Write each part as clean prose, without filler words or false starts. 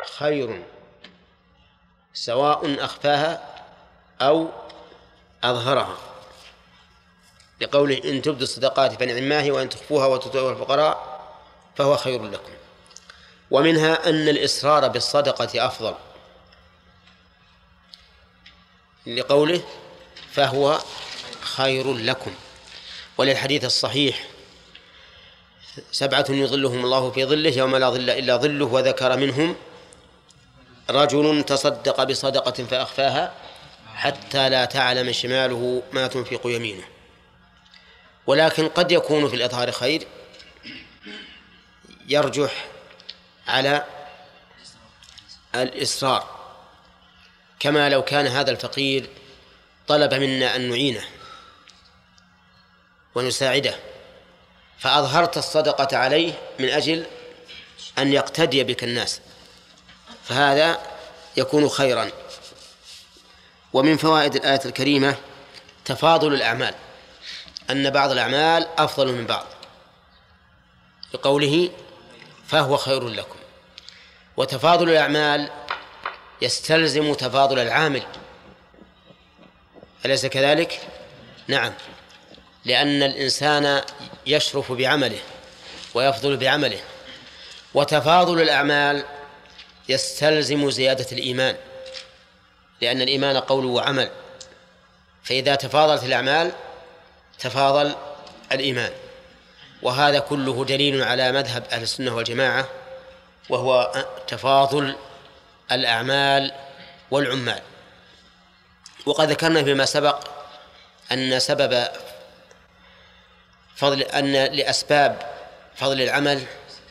خير سواء أخفاها أو أظهرها، لقوله إن تبدوا الصدقات فنعما هي وإن تخفوها وتؤتوها الفقراء فهو خير لكم. ومنها أن الإصرار بالصدقة أفضل، لقوله فهو خير لكم، وللحديث الصحيح 7 يظلهم الله في ظله يوم لا ظل إلا ظله، وذكر منهم رجل تصدق بصدقة فأخفاها حتى لا تعلم شماله ما تنفق يمينه. ولكن قد يكون في الإظهار خير يرجح على الإصرار، كما لو كان هذا الفقير طلب منا أن نعينه ونساعده فأظهرت الصدقة عليه من أجل أن يقتدي بك الناس، فهذا يكون خيرا. ومن فوائد الآية الكريمة تفاضل الأعمال، أن بعض الأعمال أفضل من بعض، بقوله فهو خير لكم. وتفاضل الأعمال يستلزم تفاضل العامل، أليس كذلك؟ نعم، لأن الإنسان يشرف بعمله ويفضل بعمله. وتفاضل الأعمال يستلزم زيادة الإيمان، لأن الإيمان قول وعمل، فإذا تفاضلت الأعمال تفاضل الإيمان. وهذا كله دليل على مذهب أهل السنة والجماعة، وهو تفاضل الأعمال والعمال. وقد ذكرنا فيما سبق أن سبب فضل أن لأسباب فضل العمل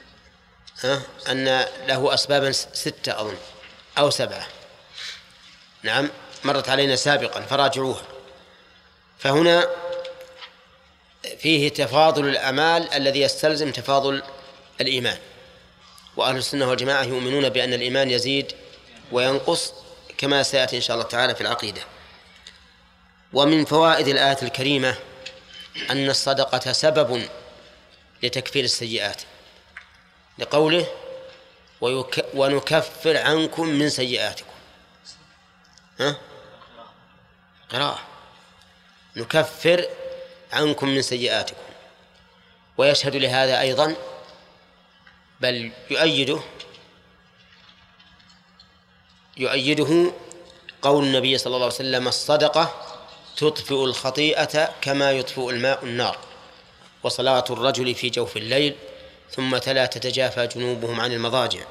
أن له أسبابا 6 أظن أو 7، نعم مرت علينا سابقا فراجعوها. فهنا فيه تفاضل الأعمال الذي يستلزم تفاضل الإيمان، وأهل السنة والجماعة يؤمنون بأن الإيمان يزيد وينقص كما سيأتي إن شاء الله تعالى في العقيدة. ومن فوائد الآية الكريمة أن الصدقة سبب لتكفير السيئات، لقوله ونكفر عنكم من سيئاتكم. قراءة نكفر عنكم من سيئاتكم. ويشهد لهذا أيضا بل يؤيده قول النبي صلى الله عليه وسلم الصدقة تطفئ الخطيئة كما يطفئ الماء النار، وصلاة الرجل في جوف الليل، ثم تلا تتجافى جنوبهم عن المضاجع.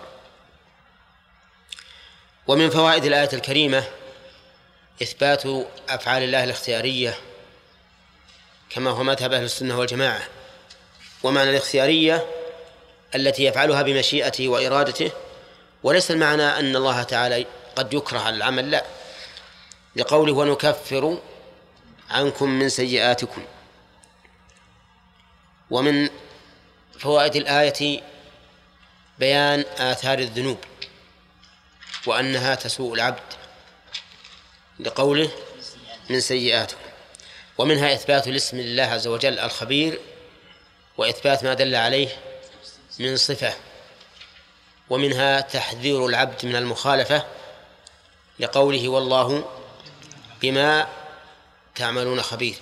ومن فوائد الآية الكريمة إثبات أفعال الله الاختيارية كما هو مذهب أهل السنة والجماعة. ومعنى الاختيارية التي يفعلها بمشيئته وإرادته، وليس المعنى أن الله تعالى قد يكره على العمل، لا، لقوله ونكفر عنكم من سيئاتكم. ومن فوائد الآية بيان آثار الذنوب وأنها تسوء العبد، لقوله من سيئاتكم. ومنها إثبات الاسم لله عز وجل الخبير، وإثبات ما دل عليه من صفة. ومنها تحذير العبد من المخالفة، لقوله والله بما تعملون خبير،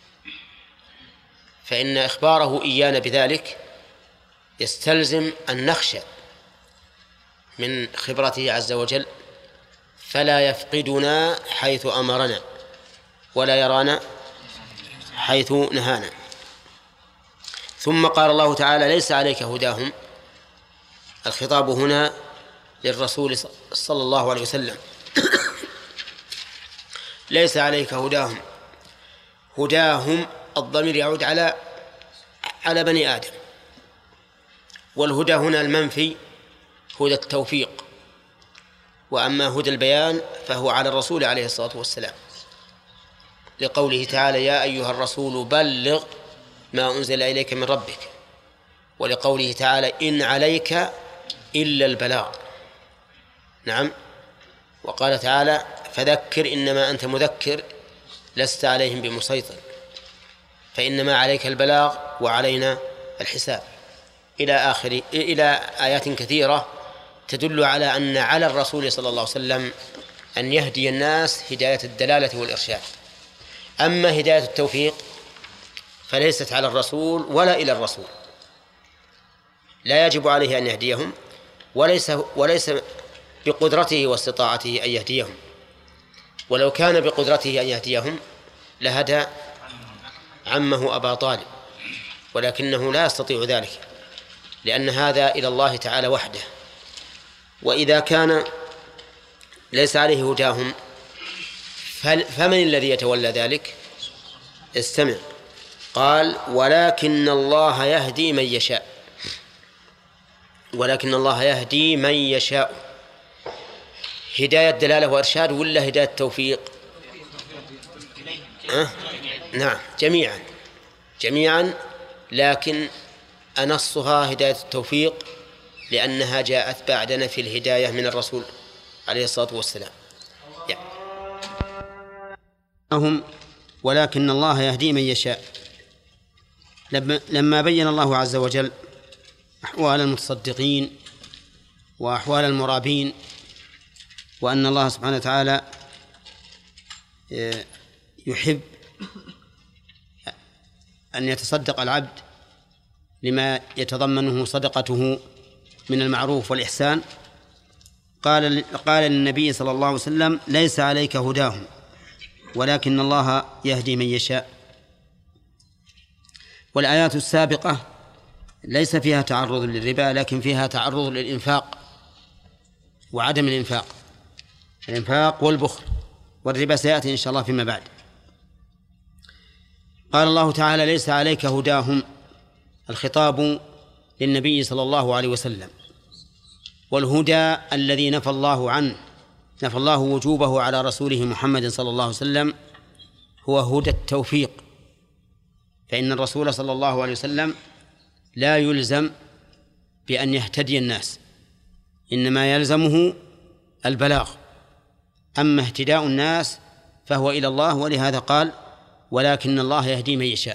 فإن إخباره إيانا بذلك يستلزم أن نخشى من خبرته عز وجل، فلا يفقدنا حيث أمرنا ولا يرانا حيث نهانا. ثم قال الله تعالى ليس عليك هداهم، الخطاب هنا للرسول صلى الله عليه وسلم ليس عليك هداهم. هداهم الضمير يعود على بني آدم، والهدى هنا المنفي هدى التوفيق، وأما هدى البيان فهو على الرسول عليه الصلاة والسلام، لقوله تعالى يا أيها الرسول بلغ ما أنزل إليك من ربك، ولقوله تعالى إن عليك إلا البلاغ. نعم. وقال تعالى فذكر إنما أنت مذكر لست عليهم بمسيطر، فإنما عليك البلاغ وعلينا الحساب، إلى آيات كثيرة تدل على أن على الرسول صلى الله عليه وسلم أن يهدي الناس هداية الدلالة والإرشاد. أما هداية التوفيق فليست على الرسول ولا إلى الرسول، لا يجب عليه أن يهديهم، وليس بقدرته واستطاعته أن يهديهم. ولو كان بقدرته أن يهديهم لهدى عمه أبا طالب، ولكنه لا يستطيع ذلك، لأن هذا إلى الله تعالى وحده. وإذا كان ليس عليه هداهم فمن الذي يتولى ذلك؟ استمع، قال ولكن الله يهدي من يشاء. ولكن الله يهدي من يشاء، هداية دلالة وإرشاد ولا هداية توفيق؟ نعم، جميعا، لكن أنصها هداية التوفيق لأنها جاءت بعد نفي الهداية من الرسول عليه الصلاة والسلام. ولكن الله يهدي من يشاء. لما بين الله عز وجل أحوال المتصدقين وأحوال المرابين، وأن الله سبحانه وتعالى يحب أن يتصدق العبد لما يتضمنه صدقته من المعروف والإحسان، قال للنبي صلى الله عليه وسلم ليس عليك هداهم ولكن الله يهدي من يشاء. والآيات السابقة ليس فيها تعرض للربا، لكن فيها تعرض للإنفاق وعدم الإنفاق والبخل، والربا سيأتي إن شاء الله فيما بعد. قال الله تعالى ليس عليك هداهم، الخطاب للنبي صلى الله عليه وسلم، والهدى الذي نفى الله وجوبه على رسوله محمد صلى الله عليه وسلم هو هدى التوفيق، فإن الرسول صلى الله عليه وسلم لا يلزم بأن يهتدي الناس، إنما يلزمه البلاغ، أما اهتداء الناس فهو إلى الله، ولهذا قال ولكن الله يهدي من يشاء.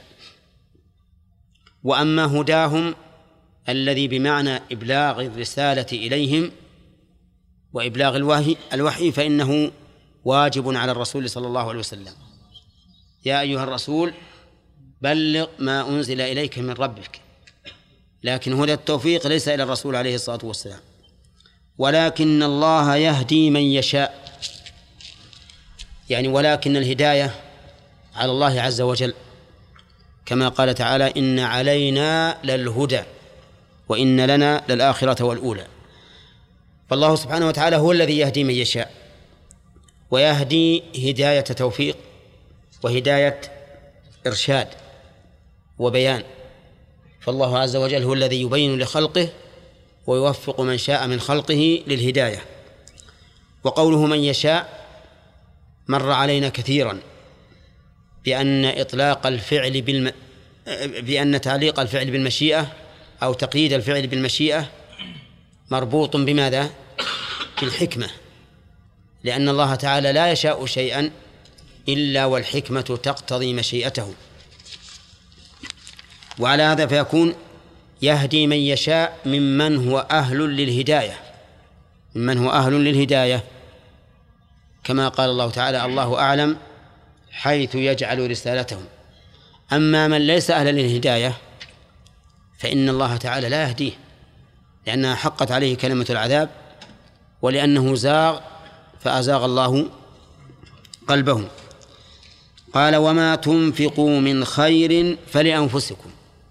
وأما هداهم الذي بمعنى إبلاغ الرسالة إليهم وإبلاغ الوحي فإنه واجب على الرسول صلى الله عليه وسلم. يا أيها الرسول بلغ ما أنزل إليك من ربك. لكن هدى التوفيق ليس إلى الرسول عليه الصلاة والسلام. ولكن الله يهدي من يشاء، يعني ولكن الهداية على الله عز وجل، كما قال تعالى إن علينا للهدى وإن لنا للآخرة والأولى. فالله سبحانه وتعالى هو الذي يهدي من يشاء، ويهدي هداية توفيق وهداية إرشاد وبيان. فالله عز وجل هو الذي يبين لخلقه ويوفق من شاء من خلقه للهداية. وقوله من يشاء مر علينا كثيرا بأن تعليق الفعل بالمشيئة أو تقييد الفعل بالمشيئة مربوط بماذا؟ بالحكمة، لأن الله تعالى لا يشاء شيئا إلا والحكمة تقتضي مشيئته. وعلى هذا فيكون يهدي من يشاء ممن هو أهل للهداية، كما قال الله تعالى الله أعلم حيث يجعل رسالتهم. أما من ليس أهلا للهداية فإن الله تعالى لا يهديه، لأنها حقت عليه كلمة العذاب، ولأنه زاغ فأزاغ الله قلبه. قال وما تنفقوا من خير فلأنفسكم،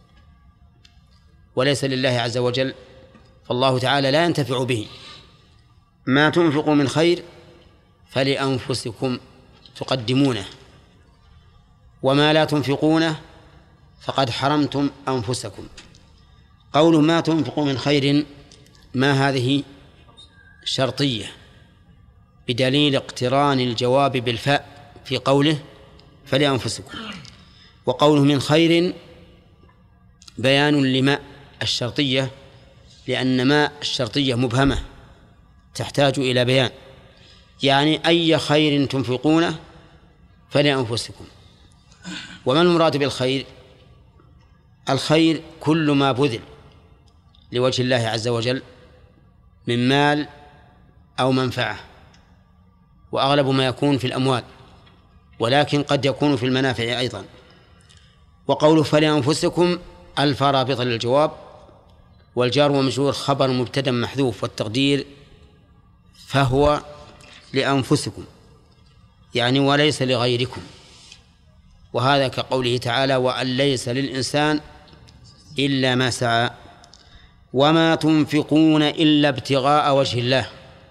وليس لله عز وجل، فالله تعالى لا ينتفع به. ما تنفقوا من خير فلأنفسكم تقدمونه، وما لا تنفقونه فقد حرمتم أنفسكم. قوله ما تنفقوا من خير، ما هذه شرطية بدليل اقتران الجواب بالفاء في قوله فلأنفسكم. وقوله من خير بيان لما الشرطية، لأن ما الشرطية مبهمة تحتاج إلى بيان، يعني أي خير تنفقونه فلأنفسكم. وما المراد بالخير؟ الخير كل ما بذل لوجه الله عز وجل من مال أو منفعة، وأغلب ما يكون في الأموال، ولكن قد يكون في المنافع أيضا. وقوله فلأنفسكم ألف رابطة للجواب، والجار ومجرور خبر مبتدأ محذوف، والتقدير فهو لأنفسكم، يعني وليس لغيركم. وهذا كقوله تعالى وأن ليس للإنسان إلا ما سعى. وما تنفقون إلا ابتغاء وجه الله،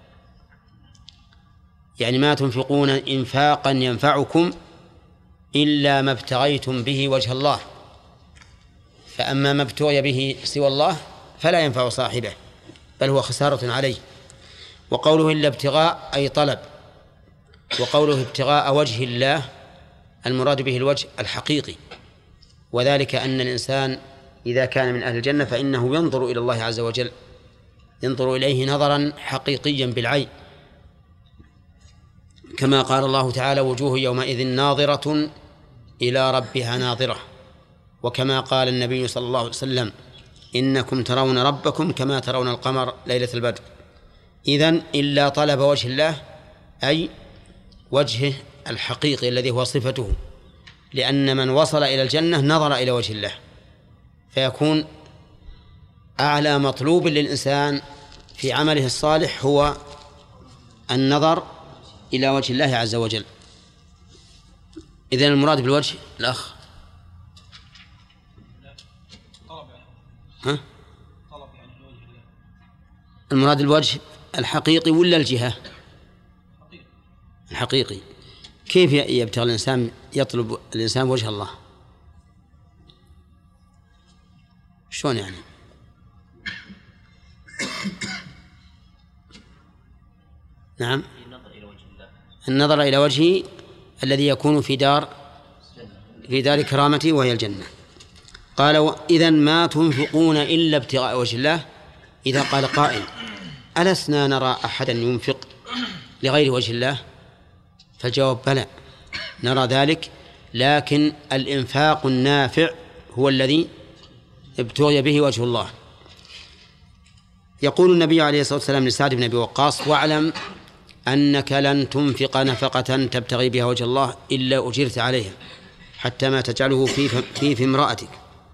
يعني ما تنفقون إنفاقا ينفعكم إلا ما ابتغيتم به وجه الله، فأما ما ابتغي به سوى الله فلا ينفع صاحبه، بل هو خسارة عليه. وقوله إلا ابتغاء أي طلب، وقوله ابتغاء وجه الله المراد به الوجه الحقيقي، وذلك أن الإنسان إذا كان من أهل الجنة فإنه ينظر إلى الله عز وجل، ينظر إليه نظرا حقيقيا بالعين، كما قال الله تعالى وجوه يومئذ ناظرة إلى ربها ناظرة، وكما قال النبي صلى الله عليه وسلم إنكم ترون ربكم كما ترون القمر ليلة البدر. إذن إلا طلب وجه الله أي وجهه الحقيقي الذي هو صفته، لأن من وصل إلى الجنة نظر إلى وجه الله، فيكون أعلى مطلوب للإنسان في عمله الصالح هو النظر إلى وجه الله عز وجل. إذن المراد بالوجه الأخ المراد الوجه الحقيقي ولا الجهة الحقيقي؟ كيف يبتغي الإنسان يطلب الإنسان وجه الله؟ شلون يعني؟ نعم، النظر إلى وجهه الذي يكون في دار كرامته وهي الجنة. قال إذن ما تنفقون إلا ابتغاء وجه الله. إذا قال قائل ألسنا نرى أحدا ينفق لغير وجه الله؟ فالجواب بلى، نرى ذلك، لكن الإنفاق النافع هو الذي ابتغي به وجه الله. يقول النبي عليه الصلاة والسلام لسعد بن أبي وقاص واعلم أنك لن تنفق نفقة تبتغي بها وجه الله إلا أجرت عليها حتى ما تجعله في امرأتك،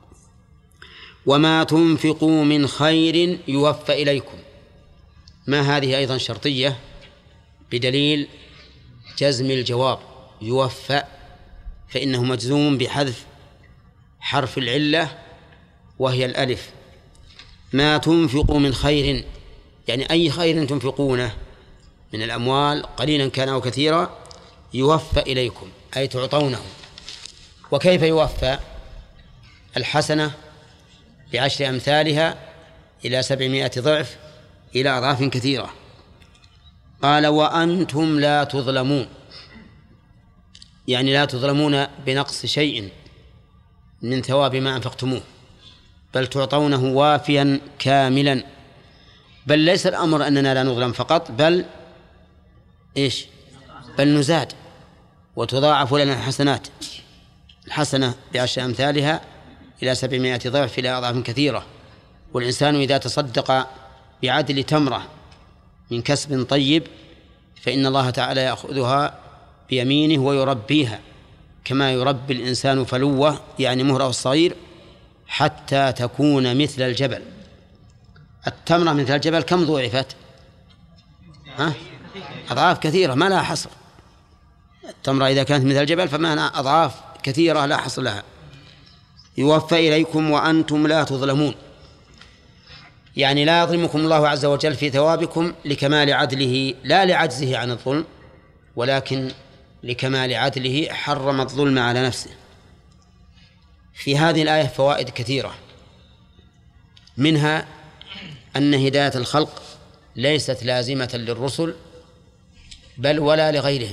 وما تنفقوا من خير يوفى إليكم. ما هذه أيضا شرطية بدليل جزم الجواب يوفى، فإنه مجزوم بحذف حرف العلة وهي الألف. ما تنفقوا من خير يعني أي خير تنفقونه من الأموال قليلا كان أو كثيرا يوفى إليكم أي تعطونه. وكيف يوفى؟ الحسنة ب10 أمثالها إلى 700 ضعف إلى أضعاف كثيرة. قال وأنتم لا تظلمون، يعني لا تظلمون بنقص شيء من ثواب ما أنفقتموه، بل تعطونه وافيا كاملا. بل ليس الأمر أننا لا نظلم فقط، بل بل نزاد وتضاعف لنا الحسنات. الحسنة ب10 أمثالها إلى 700 ضعف إلى أضعاف كثيرة. والإنسان إذا تصدق بعدل تمرة من كسب طيب فإن الله تعالى يأخذها بيمينه ويربيها كما يربي الإنسان فلوة يعني مهره الصغير حتى تكون مثل الجبل. التمرة مثل الجبل كم ضعفت؟ أضعاف كثيرة ما لها حصر. التمرة إذا كانت مثل الجبل فمعنى أضعاف كثيرة لا حصر لها. يوفى إليكم وأنتم لا تظلمون، يعني لا يظلمكم الله عز وجل في ثوابكم لكمال عدله لا لعجزه عن الظلم، ولكن لكمال عدله حرم الظلم على نفسه. في هذه الآية فوائد كثيرة، منها أن هداية الخلق ليست لازمة للرسل بل ولا لغيرهم،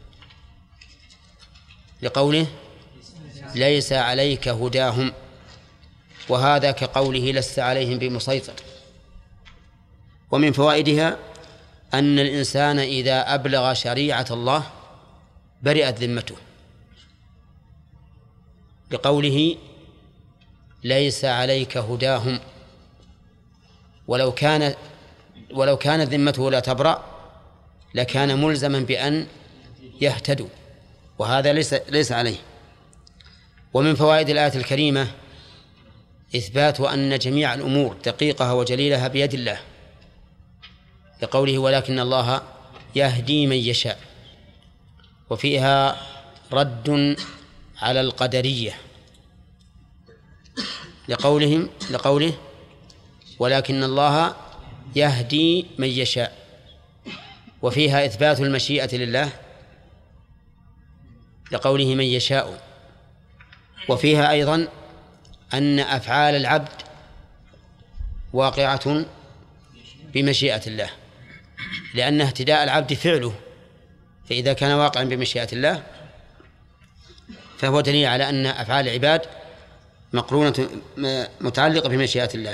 لقوله ليس عليك هداهم، وهذا كقوله لست عليهم بمسيطر. ومن فوائدها أن الإنسان إذا أبلغ شريعة الله برئت ذمته، بقوله ليس عليك هداهم. ولو كان ولو كانت ذمته لا تبرأ لكان ملزما بأن يهتدوا، وهذا ليس عليه. ومن فوائد الآية الكريمة إثبات أن جميع الأمور دقيقها وجليلها بيد الله، لقوله ولكن الله يهدي من يشاء. وفيها رد على القدرية لقوله ولكن الله يهدي من يشاء. وفيها إثبات المشيئة لله لقوله من يشاء. وفيها أيضا أن أفعال العبد واقعة بمشيئة الله، لأن اهتداء العبد فعله، فإذا كان واقعا بمشيئة الله فهو دليل على أن أفعال العباد مقرونة متعلقة بمشيئة الله.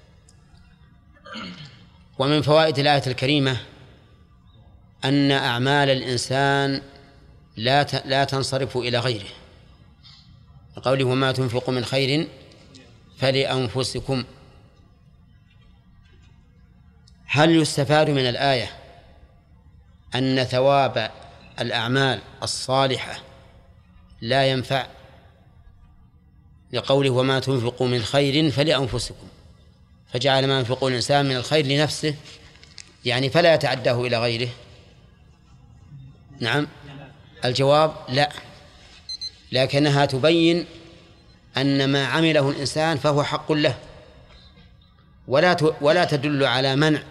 ومن فوائد الآية الكريمة أن أعمال الإنسان لا تنصرف إلى غيره، قوله وما تنفقوا من خير فلأنفسكم. هل يستفاد من الآية أن ثواب الأعمال الصالحة لا ينفع، لقوله وما تنفقوا من خير فلأنفسكم، فجعل ما ينفقه الإنسان من الخير لنفسه، يعني فلا يتعداه إلى غيره؟ نعم، الجواب لا، لكنها تبين أن ما عمله الإنسان فهو حق له، ولا تدل على منع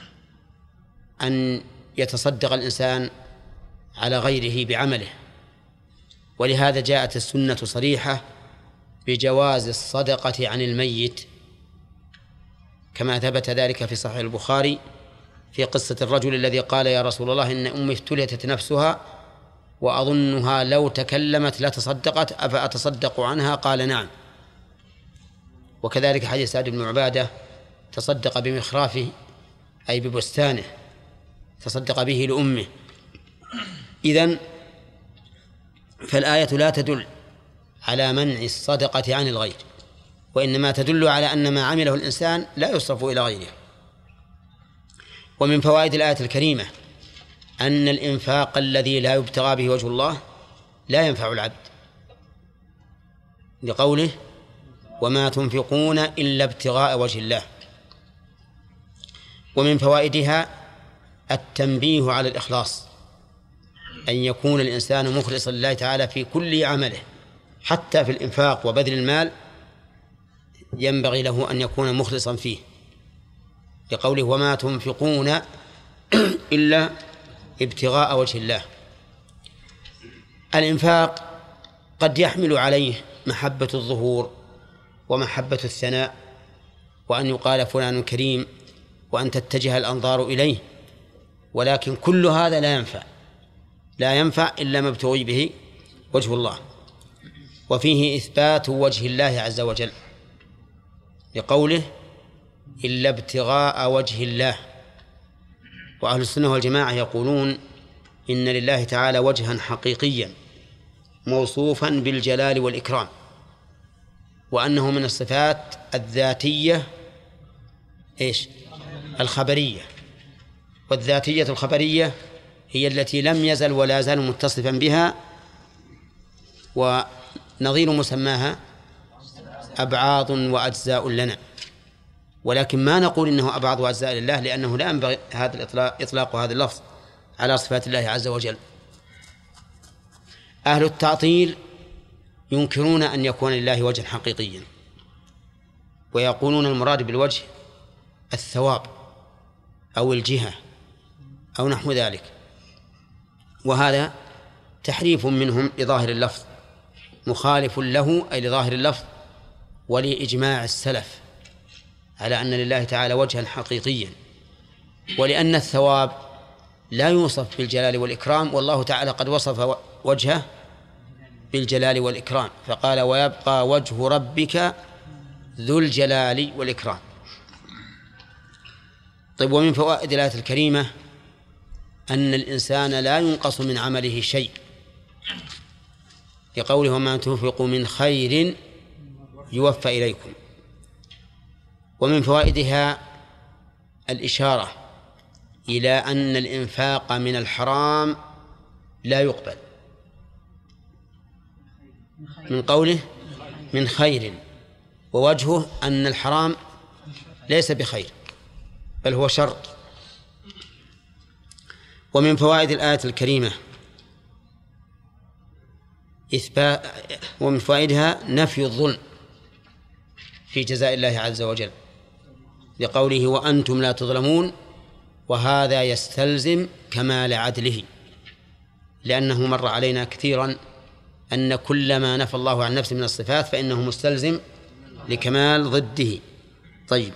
أن يتصدق الإنسان على غيره بعمله. ولهذا جاءت السنة صريحة بجواز الصدقة عن الميت، كما ثبت ذلك في صحيح البخاري في قصة الرجل الذي قال يا رسول الله إن أمي افتلتت نفسها وأظنها لو تكلمت لتصدقت أفأتصدق عنها؟ قال نعم. وكذلك حديث سعد بن عبادة تصدق بمخرافه أي ببستانه، تصدق به لأمه. إذن فالآية لا تدل على منع الصدقة عن الغير، وإنما تدل على أن ما عمله الإنسان لا يصرف إلى غيره. ومن فوائد الآية الكريمة أن الإنفاق الذي لا يبتغى به وجه الله لا ينفع العبد، لقوله وما تنفقون إلا ابتغاء وجه الله. ومن فوائدها التنبيه على الإخلاص، أن يكون الإنسان مخلصا لله تعالى في كل عمله، حتى في الإنفاق وبذل المال ينبغي له أن يكون مخلصا فيه، لقوله وما تنفقون إلا ابتغاء وجه الله. الإنفاق قد يحمل عليه محبة الظهور ومحبة الثناء، وأن يقال فلان كريم وأن تتجه الأنظار إليه، ولكن كل هذا لا ينفع إلا ما ابتغي به وجه الله. وفيه إثبات وجه الله عز وجل، لقوله إلا ابتغاء وجه الله. وأهل السنة والجماعة يقولون إن لله تعالى وجها حقيقيا موصوفا بالجلال والإكرام، وأنه من الصفات الذاتية الخبرية. والذاتية الخبرية هي التي لم يزل ولا زال متصفا بها، ونظير مسماها أبعاض وأجزاء لنا، ولكن ما نقول إنه أبعاض وأجزاء لله، لأنه لا ينبغي هذا إطلاق هذا اللفظ على صفات الله عز وجل. أهل التعطيل ينكرون أن يكون لله وجها حقيقيا، ويقولون المراد بالوجه الثواب أو الجهة أو نحو ذلك، وهذا تحريف منهم لظاهر اللفظ، مخالف له أي لظاهر اللفظ ولإجماع السلف على أن لله تعالى وجها حقيقيا. ولأن الثواب لا يوصف بالجلال والإكرام، والله تعالى قد وصف وجهه بالجلال والإكرام، فقال ويبقى وجه ربك ذو الجلال والإكرام. طيب، ومن فوائد الآية الكريمة أن الإنسان لا ينقص من عمله شيء، لقوله وما تنفقوا من خير يوفى إليكم. ومن فوائدها الإشارة إلى أن الإنفاق من الحرام لا يقبل، من قوله من خير، ووجهه أن الحرام ليس بخير بل هو شر. ومن فوائد الآية الكريمة ومن فوائدها نفي الظلم في جزاء الله عز وجل لقوله وأنتم لا تظلمون، وهذا يستلزم كمال عدله، لأنه مر علينا كثيرا أن كل ما نفى الله عن نفسه من الصفات فإنه مستلزم لكمال ضده. طيب،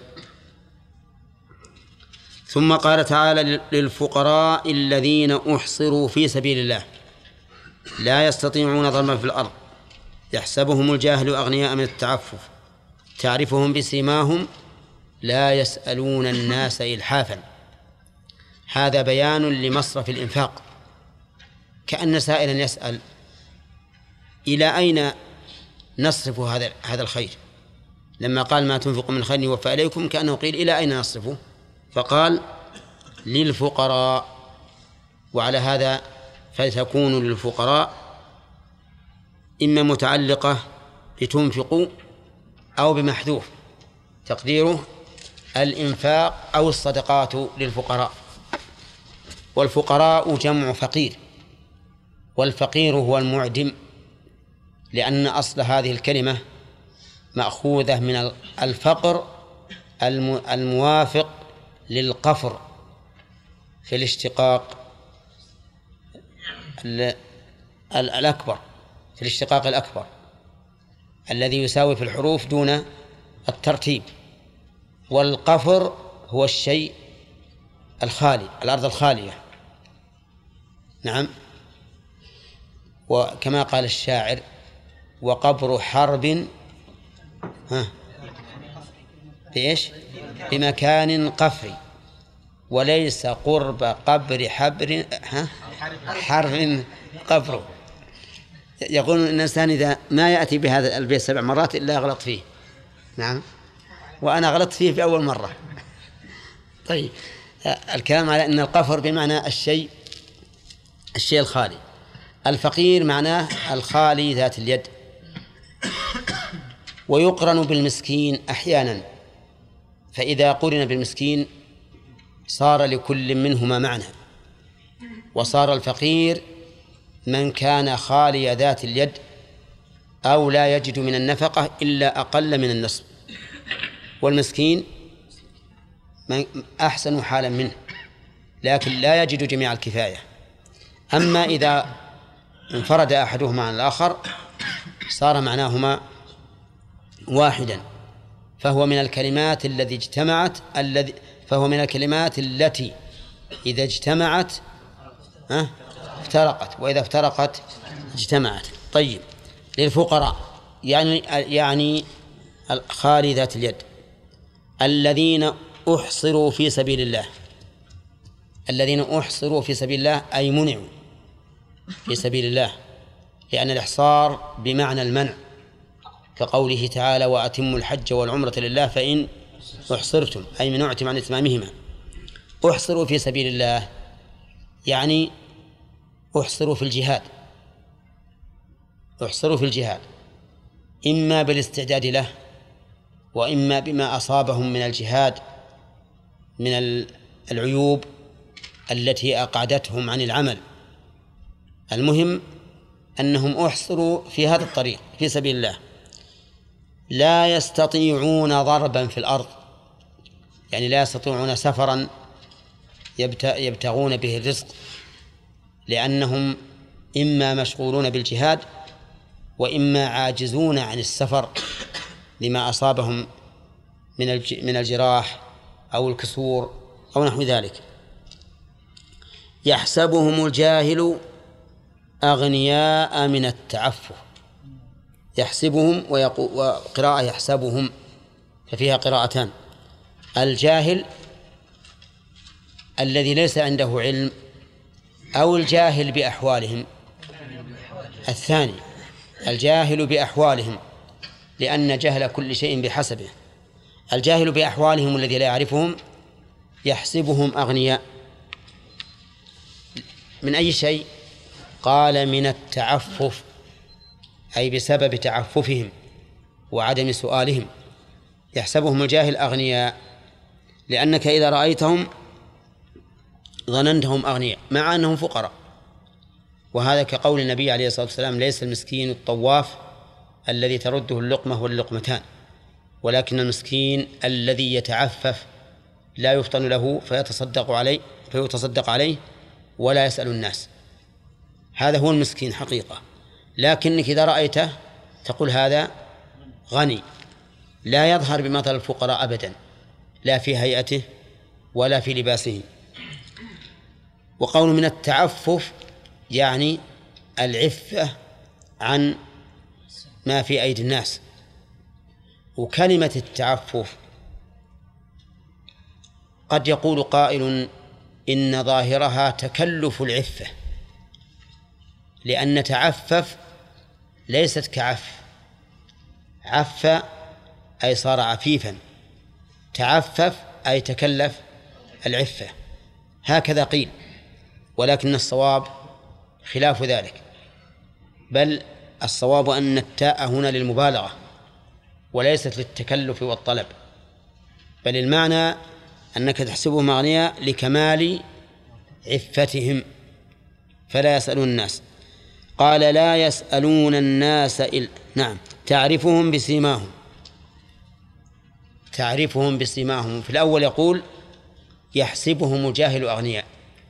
ثم قال تعالى للفقراء الذين أحصروا في سبيل الله لا يستطيعون ضربا في الأرض يحسبهم الجاهل أغنياء من التعفف تعرفهم بسيماهم لا يسألون الناس إلحافا. هذا بيان لمصرف الإنفاق، كأن سائلا يسأل إلى أين نصرف هذا الخير؟ لما قال ما تنفق من خير يوفى إليكم كأنه قيل إلى أين نصرفه؟ فقال للفقراء. وعلى هذا فتكون للفقراء إما متعلقة بتنفقوا أو بمحذوف تقديره الإنفاق أو الصدقات للفقراء. والفقراء جمع فقير، والفقير هو المعدم، لأن أصل هذه الكلمة مأخوذة من الفقر الموافق للقفر في الاشتقاق الأكبر، في الاشتقاق الأكبر الذي يساوي في الحروف دون الترتيب. والقفر هو الشيء الخالي، الأرض الخالية. نعم. وكما قال الشاعر وقبر حرب بإيش؟ بمكان قفري وليس قرب قبر حرب قبره. يقول الإنسان إذا ما يأتي بهذا البيت 7 مرات إلا غلط فيه. نعم، وأنا غلطت فيه في أول مرة. طيب، الكلام على أن القفر بمعنى الشيء الخالي. الفقير معناه الخالي ذات اليد. ويقرن بالمسكين أحيانا، فإذا قرن بالمسكين صار لكل منهما معنى، وصار الفقير من كان خالي ذات اليد أو لا يجد من النفقة إلا أقل من النصف، والمسكين من أحسن حالا منه لكن لا يجد جميع الكفاية. أما إذا انفرد أحدهما عن الآخر صار معناهما واحدا، فهو من الكلمات التي إذا اجتمعت افترقت، وإذا افترقت اجتمعت. طيب، للفقراء يعني الخالي ذات اليد الذين أحصروا في سبيل الله. الذين أحصروا في سبيل الله أي منعوا في سبيل الله، لأن الإحصار بمعنى المنع، كقوله تعالى وأتموا الحج والعمرة لله فإن أحصرتم أي منعتم عن إتمامهما. أحصروا في سبيل الله يعني أحصروا في الجهاد، أحصروا في الجهاد إما بالاستعداد له وإما بما أصابهم من الجهاد من العيوب التي أقعدتهم عن العمل. المهم أنهم أحصروا في هذا الطريق في سبيل الله لا يستطيعون ضربا في الأرض، يعني لا يستطيعون سفرا يبتغون به الرزق، لأنهم إما مشغولون بالجهاد وإما عاجزون عن السفر لما أصابهم من الجراح أو الكسور أو نحو ذلك. يحسبهم الجاهل أغنياء من التعفف. يحسبهم وقراءة يحسبهم، ففيها قراءتان: الجاهل الذي ليس عنده علم، أو الجاهل بأحوالهم. الثاني الجاهل بأحوالهم، لأن جهل كل شيء بحسبه. الجاهل بأحوالهم الذي لا يعرفهم يحسبهم أغنياء، من أي شيء؟ قال من التعفف، أي بسبب تعففهم وعدم سؤالهم. يحسبهم الجاهل أغنياء، لأنك إذا رأيتهم ظننتهم أغنياء مع أنهم فقراء. وهذا كقول النبي عليه الصلاة والسلام: ليس المسكين الطواف الذي ترده اللقمة واللقمتان، ولكن المسكين الذي يتعفف لا يفطن له فيتصدق عليه ولا يسأل الناس. هذا هو المسكين حقيقة. لكنك إذا رأيته تقول هذا غني، لا يظهر بمثل الفقراء أبدا، لا في هيئته ولا في لباسه. وقول من التعفف يعني العفة عن ما في أيدي الناس. وكلمة التعفف قد يقول قائل إن ظاهرها تكلف العفة، لأن تعفف ليست كعف. عف أي صار عفيفا، تعفف أي تكلف العفة، هكذا قيل. ولكن الصواب خلاف ذلك، بل الصواب أن التاء هنا للمبالغة وليست للتكلف والطلب، بل المعنى أنك تحسبهم أغنياء لكمال عفتهم فلا يسألون الناس. قال لا يسألون الناس نعم، تعرفهم بسيماهم. تعرفهم بسيماهم. في الأول يقول يحسبهم الجاهل أغنياء،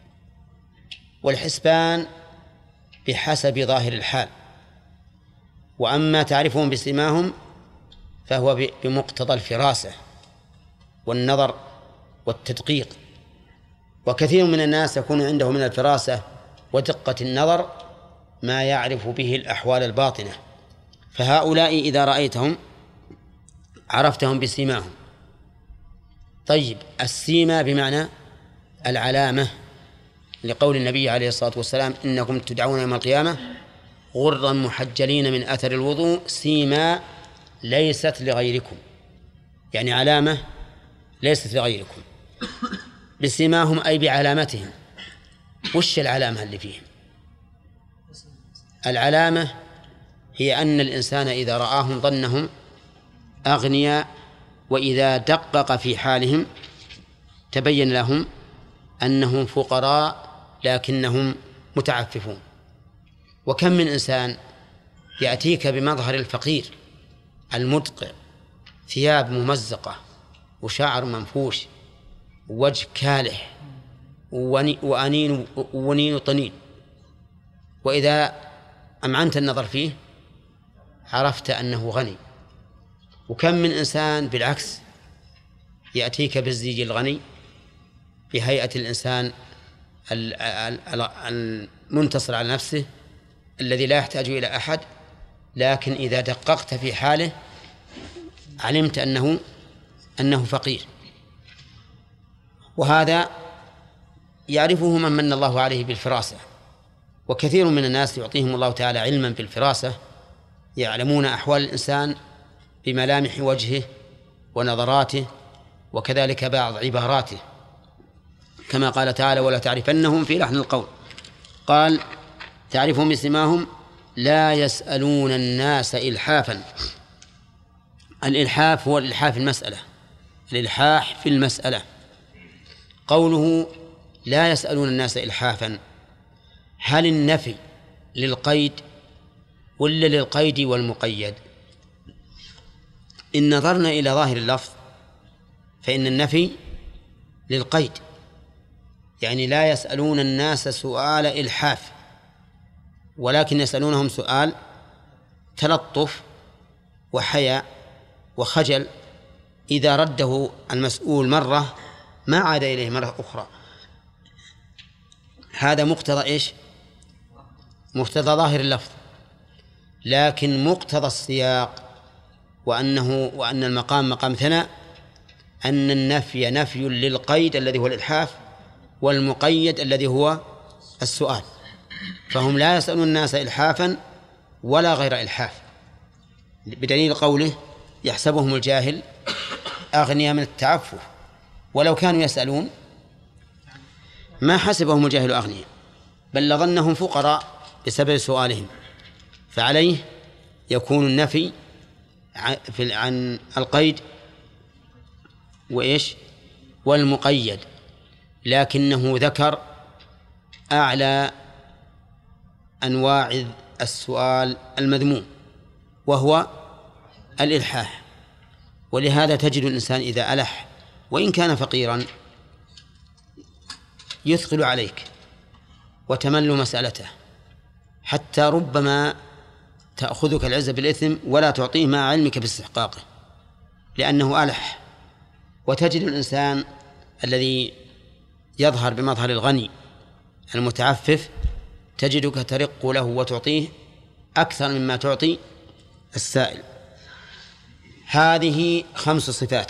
والحسبان بحسب ظاهر الحال، وأما تعرفهم بسيماهم فهو بمقتضى الفراسة والنظر والتدقيق. وكثير من الناس يكون عنده من الفراسة ودقة النظر ما يعرف به الأحوال الباطنة، فهؤلاء إذا رأيتهم عرفتهم بسيماهم. طيب، السيما بمعنى العلامة، لقول النبي عليه الصلاة والسلام: إنكم تدعون يوم القيامة غرا محجلين من أثر الوضوء سيما ليست لغيركم، يعني علامة ليست لغيركم. بسيماهم أي بعلامتهم. وش العلامة اللي فيهم؟ العلامة هي أن الإنسان إذا رآهم ظنهم أغنياء، وإذا دقق في حالهم تبين لهم أنهم فقراء لكنهم متعففون. وكم من إنسان يأتيك بمظهر الفقير المدقع، ثياب ممزقة وشعر منفوش ووجه كالح وأنين طنين، وإذا أمعنت النظر فيه عرفت أنه غني. وكم من إنسان بالعكس يأتيك بالزيج الغني بهيئة الإنسان المنتصر على نفسه الذي لا يحتاج إلى أحد، لكن إذا دققت في حاله علمت أنه فقير. وهذا يعرفه من من الله عليه بالفراسة. وكثير من الناس يعطيهم الله تعالى علما بالفراسة، يعلمون أحوال الإنسان بملامح وجهه ونظراته، وكذلك بعض عباراته، كما قال تعالى: ولا تعرفنهم في لحن القول. قال تعرفهم بسماهم لا يسألون الناس إلحافا. الإلحاف هو الإلحاف في المسألة، الإلحاح في المسألة. قوله لا يسألون الناس إلحافا، هل النفي للقيد ولا للقيد والمقيد؟ إن نظرنا إلى ظاهر اللفظ فإن النفي للقيد، يعني لا يسألون الناس سؤال إلحاف، ولكن يسألونهم سؤال تلطف وحياء وخجل. إذا رده المسؤول مرة ما عاد إليه مرة أخرى. هذا مقتضى إيش؟ مقتضى ظاهر اللفظ. لكن مقتضى السياق وأن المقام مقام ثناء، أن النفي نفي للقيد الذي هو الإلحاف، والمقيد الذي هو السؤال. فهم لا يسألون الناس إلحافا ولا غير إلحاف، بدليل قوله يحسبهم الجاهل أغنياء من التعفف. ولو كانوا يسألون ما حسبهم الجاهل أغنياء، بل لظنهم فقراء بسبب سؤالهم، فعليه يكون النفي عن القيد وإيش والمقيد، لكنه ذكر أعلى أنواع السؤال المذموم وهو الإلحاح. ولهذا تجد الإنسان إذا ألح وإن كان فقيرا يثقل عليك وتمل مسألته، حتى ربما تأخذك العزة بالإثم ولا تعطيه مع علمك باستحقاقه لأنه ألح. وتجد الإنسان الذي يظهر بمظهر الغني المتعفف تجدك ترق له وتعطيه أكثر مما تعطي السائل. هذه 5 صفات.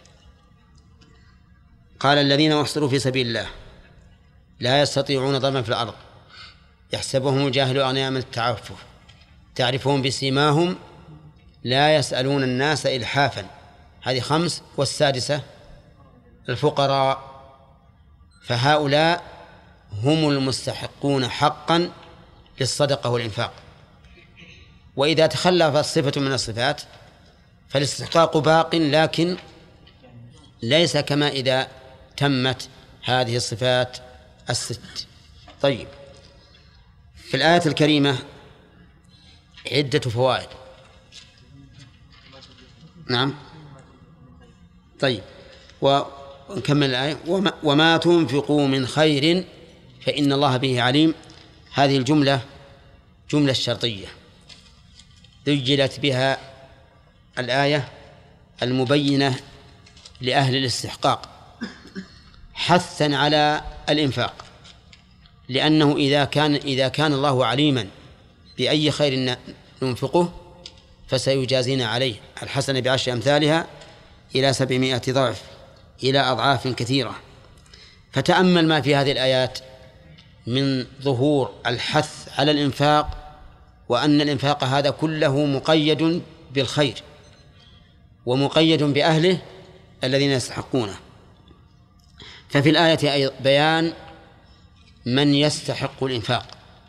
قال الذين احصروا في سبيل الله لا يستطيعون ضربا في الأرض يحسبهم الجاهل أغنياء من التعفف تعرفهم بسيماهم لا يسألون الناس إلحافا. هذه 5. والسادسة الفقراء، فهؤلاء هم المستحقون حقا للصدقة والإنفاق. وإذا تخلفت صفة من الصفات فالاستحقاق باق، لكن ليس كما إذا تمت هذه الصفات 6. طيب، في الآية الكريمة عدة فوائد. نعم، طيب، ونكمل الآية. وما تنفقوا من خير فإن الله به عليم. هذه الجملة جملة شرطية ذجلت بها الآية المبينة لأهل الاستحقاق حثا على الإنفاق، لأنه إذا كان الله عليما بأي خير ننفقه فسيجازينا عليه. الحسنة ب10 أمثالها إلى 700 ضعف إلى أضعاف كثيرة. فتأمل ما في هذه الآيات من ظهور الحث على الإنفاق، وأن الإنفاق هذا كله مقيد بالخير ومقيد بأهله الذين يستحقونه. ففي الآية بيان من يستحق الإنفاق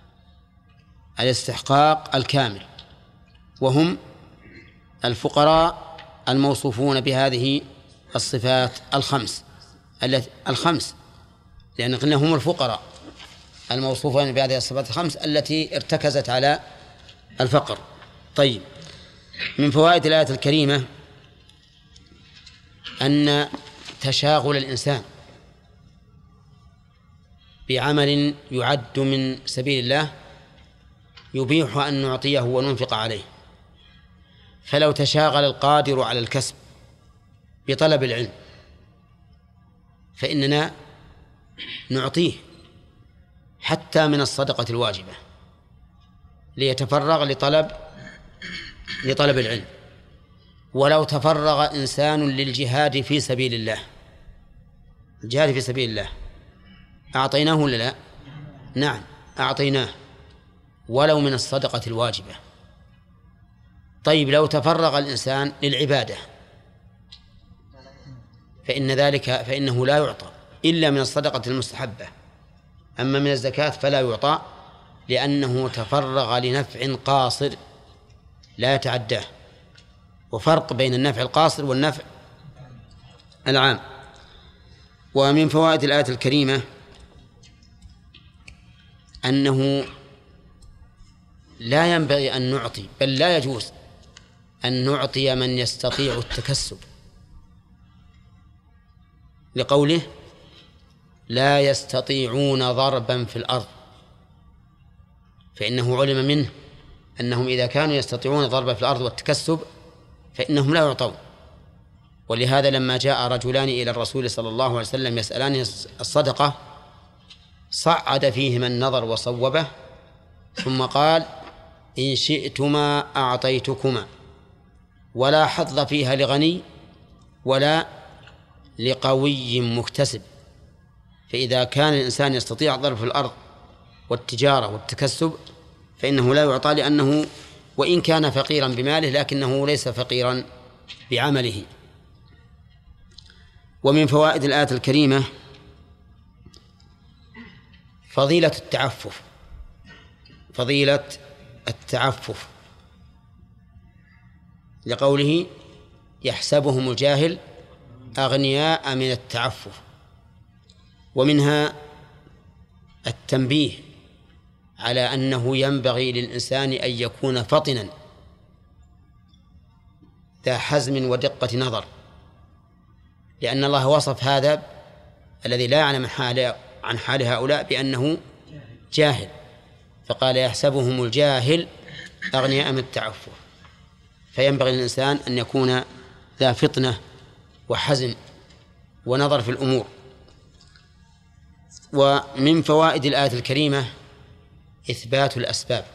الاستحقاق الكامل، وهم الفقراء الموصوفون بهذه الصفات الخمس، لأن قلنا هم الفقراء الموصوفون بهذه الصفات 5 التي ارتكزت على الفقر. طيب، من فوائد الآية الكريمة أن تشاغل الإنسان بعمل يعد من سبيل الله يبيح أن نعطيه وننفق عليه. فلو تشاغل القادر على الكسب بطلب العلم فإننا نعطيه حتى من الصدقة الواجبة ليتفرغ لطلب العلم. ولو تفرغ إنسان للجهاد في سبيل الله، الجهاد في سبيل الله، أعطيناه ولا لا؟ نعم أعطيناه، ولو من الصدقة الواجبة. طيب، لو تفرغ الإنسان للعبادة فإنه لا يعطى إلا من الصدقة المستحبة، أما من الزكاة فلا يعطى، لأنه تفرغ لنفع قاصر لا يتعداه. وفرق بين النفع القاصر والنفع العام. ومن فوائد الآية الكريمة أنه لا ينبغي أن نعطي، بل لا يجوز أن نعطي من يستطيع التكسب، لقوله لا يستطيعون ضربا في الأرض، فإنه علم منه أنهم إذا كانوا يستطيعون ضربا في الأرض والتكسب فإنهم لا يعطون. ولهذا لما جاء رجلان إلى الرسول صلى الله عليه وسلم يسألان الصدقة صعد فيهما النظر وصوبه، ثم قال إن شئتما أعطيتكما، ولا حظ فيها لغني ولا لقوي مكتسب. فإذا كان الإنسان يستطيع الضرب في الأرض والتجارة والتكسب فإنه لا يعطى، لأنه وإن كان فقيرا بماله لكنه ليس فقيرا بعمله. ومن فوائد الآية الكريمة فضيلة التعفف، فضيلة التعفف، لقوله يحسبهم الجاهل أغنياء من التعفف. ومنها التنبيه على أنه ينبغي للإنسان أن يكون فطنا ذا حزم ودقة نظر، لأن الله وصف هذا الذي لا يعلم عن حال هؤلاء بأنه جاهل، فقال يحسبهم الجاهل أغنياء من التعفف. فينبغي للإنسان أن يكون ذا فطنة وحزم ونظر في الأمور. ومن فوائد الآية الكريمة إثبات الأسباب،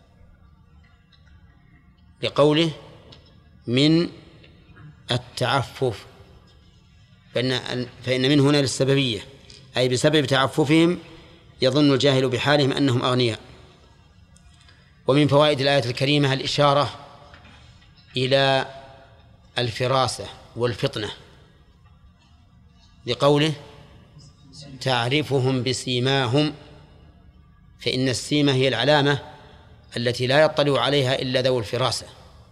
لقوله من التعفف، فإن من هنا للسببية، أي بسبب تعففهم يظن الجاهل بحالهم أنهم أغنياء. ومن فوائد الآية الكريمة الإشارة إلى الفراسة والفطنة، لقوله تعرفهم بسيماهم، فإن السيمة هي العلامة التي لا يطلع عليها إلا ذو الفراسة.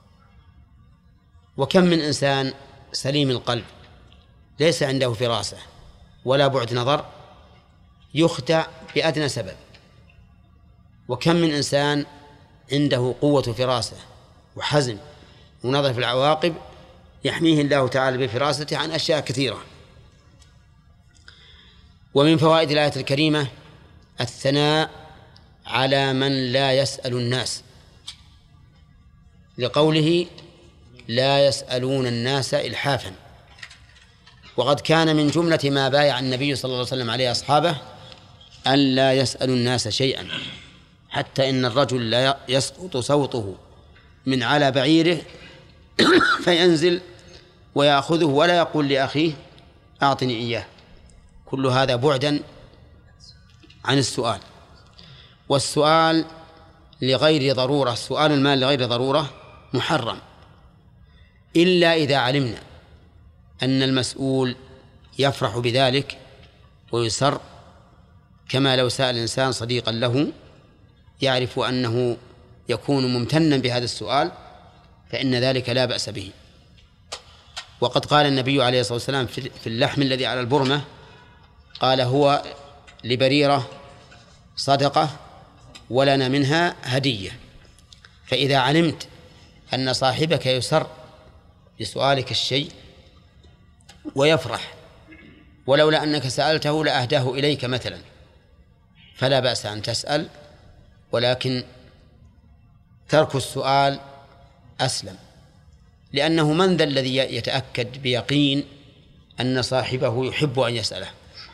وكم من إنسان سليم القلب ليس عنده فراسة ولا بعد نظر يخدع بأدنى سبب، وكم من إنسان عنده قوة فراسة وحزم ونظر في العواقب يحميه الله تعالى بفراسته عن أشياء كثيرة. ومن فوائد الآية الكريمة الثناء على من لا يسأل الناس، لقوله لا يسألون الناس إلحافا. وقد كان من جملة ما بايع النبي صلى الله عليه وسلم عليه أصحابه أن لا يسألوا الناس شيئا، حتى إن الرجل لا يسقط صوته من على بعيره فينزل ويأخذه ولا يقول لأخيه أعطني إياه، كل هذا بعدا عن السؤال. والسؤال لغير ضرورة، سؤال المال لغير ضرورة محرم، إلا إذا علمنا أن المسؤول يفرح بذلك ويسر، كما لو سأل الإنسان صديقا له يعرف أنه يكون ممتنا بهذا السؤال، فإن ذلك لا بأس به. وقد قال النبي عليه الصلاة والسلام في اللحم الذي على البرمة، قال هو لبريرة صدقة ولنا منها هدية. فإذا علمت أن صاحبك يسر بسؤالك الشيء ويفرح، ولولا أنك سألته لأهداه إليك مثلا، فلا بأس أن تسأل، ولكن ترك السؤال أسلم، لأنه من ذا الذي يتأكد بيقين أن صاحبه يحب أن يسأله.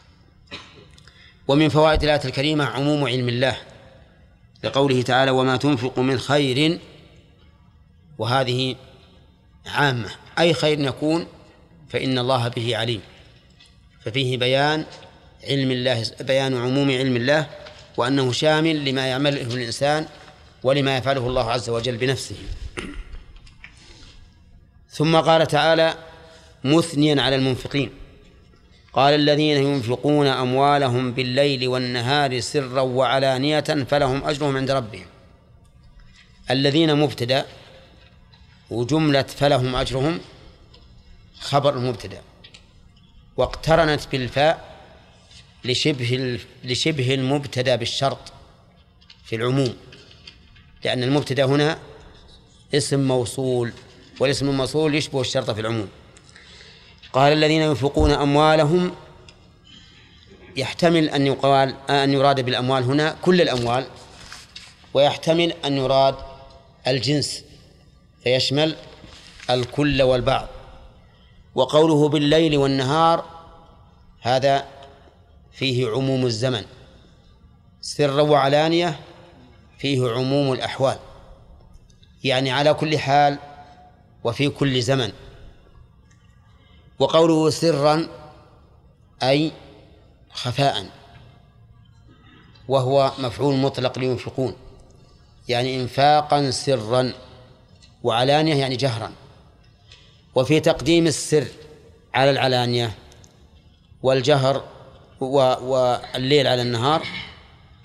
ومن فوائد الآية الكريمة عموم علم الله، لقوله تعالى وما تنفق من خير، وهذه عامة، أي خير يكون فإن الله به عليم، ففيه بيان علم الله، بيان عموم علم الله، وأنه شامل لما يعمله الإنسان ولما يفعله الله عز وجل بنفسه. ثم قال تعالى مثنيا على المنفقين، قال الذين ينفقون أموالهم بالليل والنهار سرا وعلانية فلهم أجرهم عند ربهم. الذين مبتدأ، وجملة فلهم أجرهم خبر المبتدأ، واقترنت بالفاء لشبه المبتدأ بالشرط في العموم، لأن المبتدأ هنا اسم موصول، والاسم الموصول يشبه الشرط في العموم. قال الذين ينفقون أموالهم، يحتمل أن يراد بالأموال هنا كل الأموال، ويحتمل أن يراد الجنس فيشمل الكل والبعض. وقوله بالليل والنهار هذا فيه عموم الزمن، سر وعلانية فيه عموم الأحوال، يعني على كل حال وفي كل زمن. وقوله سرا أي خفاء، وهو مفعول مطلق لينفقون، يعني إنفاقا سرا، وعلانية يعني جهرا. وفي تقديم السر على العلانية والجهر والليل على النهار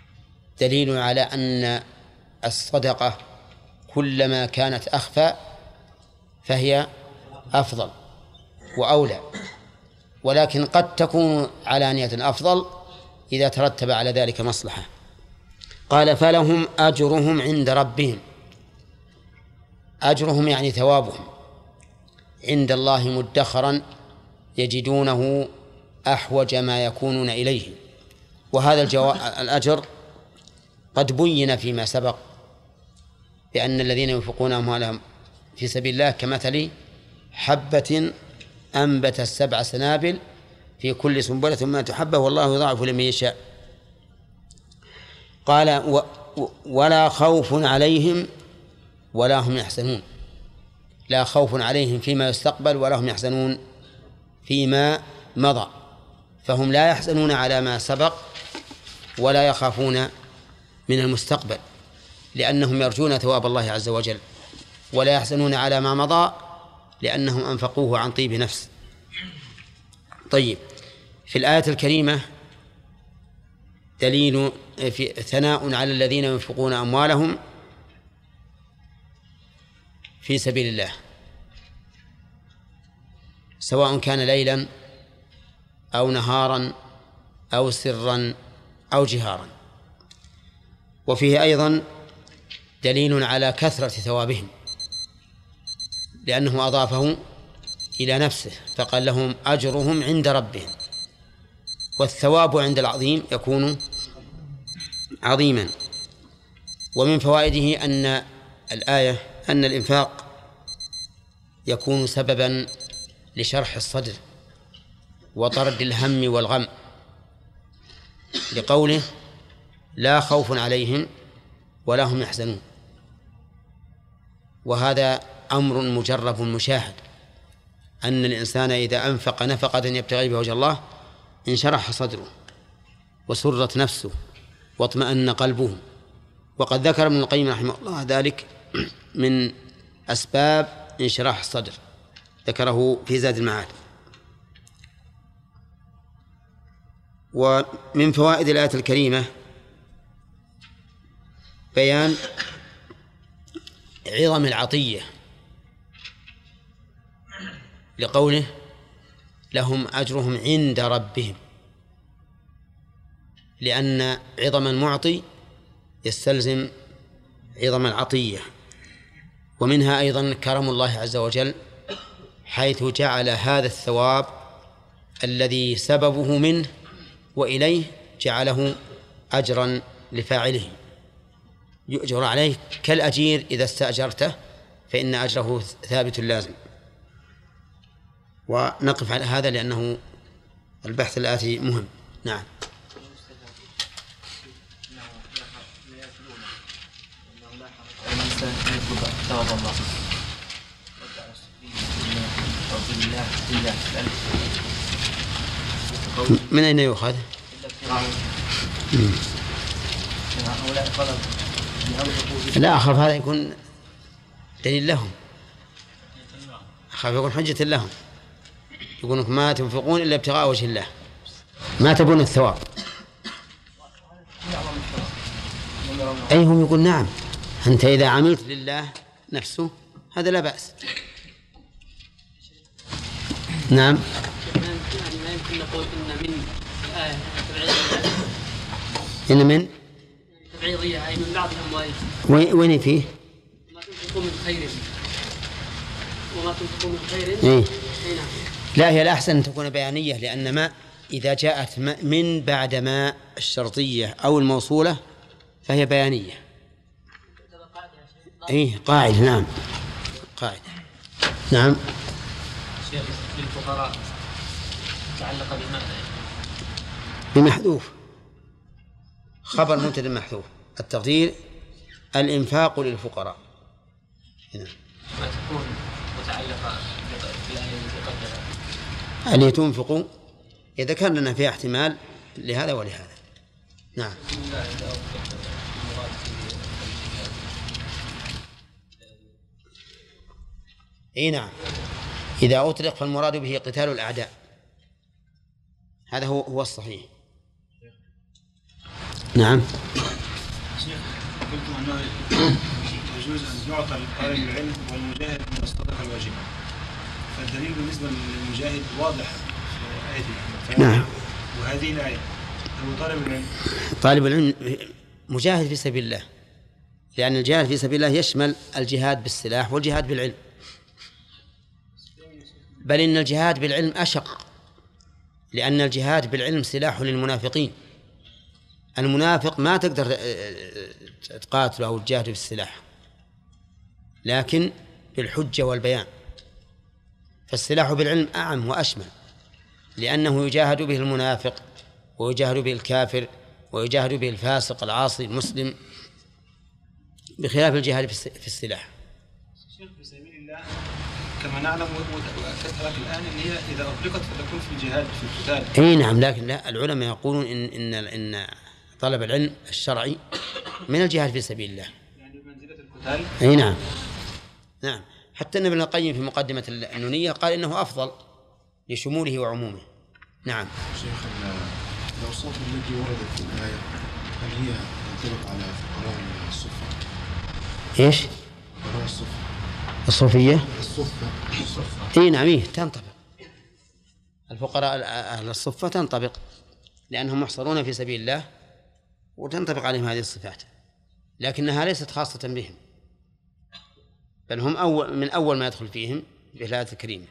دليل على أن الصدقة كلما كانت أخفى فهي أفضل وأولى، ولكن قد تكون علانية أفضل إذا ترتب على ذلك مصلحة. قال فلهم أجرهم عند ربهم، أجرهم يعني ثوابهم عند الله مدخرا يجدونه أحوج ما يكونون إليه. وهذا الأجر قد بين فيما سبق بأن الذين ينفقون أموالهم في سبيل الله كمثل حبة أنبت 7 سنابل في كل سنبلة 100 حبة والله يضاعف لمن يشاء. قال ولا خوف عليهم ولا هم يحزنون، لا خوف عليهم فيما يستقبل ولا هم يحزنون فيما مضى، فهم لا يحزنون على ما سبق ولا يخافون من المستقبل لأنهم يرجون ثواب الله عز وجل، ولا يحزنون على ما مضى لأنهم أنفقوه عن طيب نفس. طيب، في الآية الكريمة دليل في ثناء على الذين ينفقون أموالهم في سبيل الله سواء كان ليلا أو نهارا أو سرا أو جهارا. وفيه أيضا دليل على كثرة ثوابهم لأنه أضافه إلى نفسه فقال لهم أجرهم عند ربهم، والثواب عند العظيم يكون عظيما. ومن فوائده أن الآية أن الإنفاق يكون سببا لشرح الصدر وطرد الهم والغم، لقوله لا خوف عليهم ولا هم يحزنون، وهذا أمر مجرب مشاهد أن الإنسان إذا أنفق نفقة يبتغي بها وجه الله انشرح صدره وسرت نفسه واطمأن قلبه. وقد ذكر ابن القيم رحمه الله ذلك من أسباب انشراح الصدر، ذكره في زاد المعاد. ومن فوائد الآية الكريمة بيان عظم العطية لقوله لهم أجرهم عند ربهم، لأن عظم المعطي يستلزم عظم العطية. ومنها أيضا كرم الله عز وجل حيث جعل هذا الثواب الذي سببه منه وإليه جعله أجرا لفاعله يؤجر عليه كالأجير إذا استأجرته فإن أجره ثابت لازم. ونقف على هذا لأنه البحث الآتي مهم. نعم. من أين يؤخذ؟ لا، أخاف هذا يكون دليل لهم، أخاف يكون حجة لهم، يقولون ما تنفقون إلا ابتغاء وجه الله، ما تبون الثواب. أي هم يقول نعم، أنت إذا عملت لله نفسه هذا لا بأس. نعم. ما يمكن نقول إن من الآية إن من تبعيضية أي من بعض الأموال. وين فيه؟ ما تنفقون من خير وما تنفقون من خير. إيه؟ لا، هي الأحسن أن تكون بيانية، لأن ما إذا جاءت من بعد ما الشرطية أو الموصولة فهي بيانية. إيه قاعدة. نعم قاعدة. نعم. للفقراء تعلق بمحذوف، خبر مبتدأ محذوف، التقدير الإنفاق للفقراء. هنا ما تكون متعلقة بالآية التي قبلها أن تنفقوا إذا كان لنا فيها احتمال لهذا ولهذا. نعم. إيه نعم، إذا أطلق فالمراد به قتال الأعداء، هذا هو الصحيح. نعم. شيخ قلتم أنه يجوز أن يعطى لطالب العلم والمجاهد من الصدقة الواجبة، فالدليل بالنسبة للمجاهد واضح في آية نعم. وهذه الآية هو طالب العلم مجاهد في سبيل الله، لأن الجهاد في سبيل الله يشمل الجهاد بالسلاح والجهاد بالعلم، بل إن الجهاد بالعلم أشق، لأن الجهاد بالعلم سلاح للمنافقين. المنافق ما تقدر تقاتله أو تجاهده بالسلاح، لكن بالحجة والبيان. فالسلاح بالعلم أعم وأشمل، لأنه يجاهد به المنافق ويجاهد به الكافر ويجاهد به الفاسق العاصي المسلم، بخلاف الجهاد في السلاح. شيخ في سبيل الله كما نعلم وأكدت لك الآن إن هي إذا أطلقت فتكون في الجهاد في القتال. أي نعم، لكن لا، العلماء يقولون إن طلب العلم الشرعي من الجهاد في سبيل الله، يعني بمنزلة القتال. أي نعم. نعم، حتى ابن القيم في مقدمة النونية قال إنه أفضل لشموله وعمومه. نعم. شيخ الأوصاف التي وردت في الآية هل هي تنطبق على فقراء الصفة؟ إيش؟ فقراء الصفة. الصوفية؟ الصفة. إيه نعم، تنطبق. الفقراء أهل الصفة تنطبق، لأنهم محصرون في سبيل الله وتنطبق عليهم هذه الصفات، لكنها ليست خاصة بهم، بل هم من أول ما يدخل فيهم بالآية الكريمة.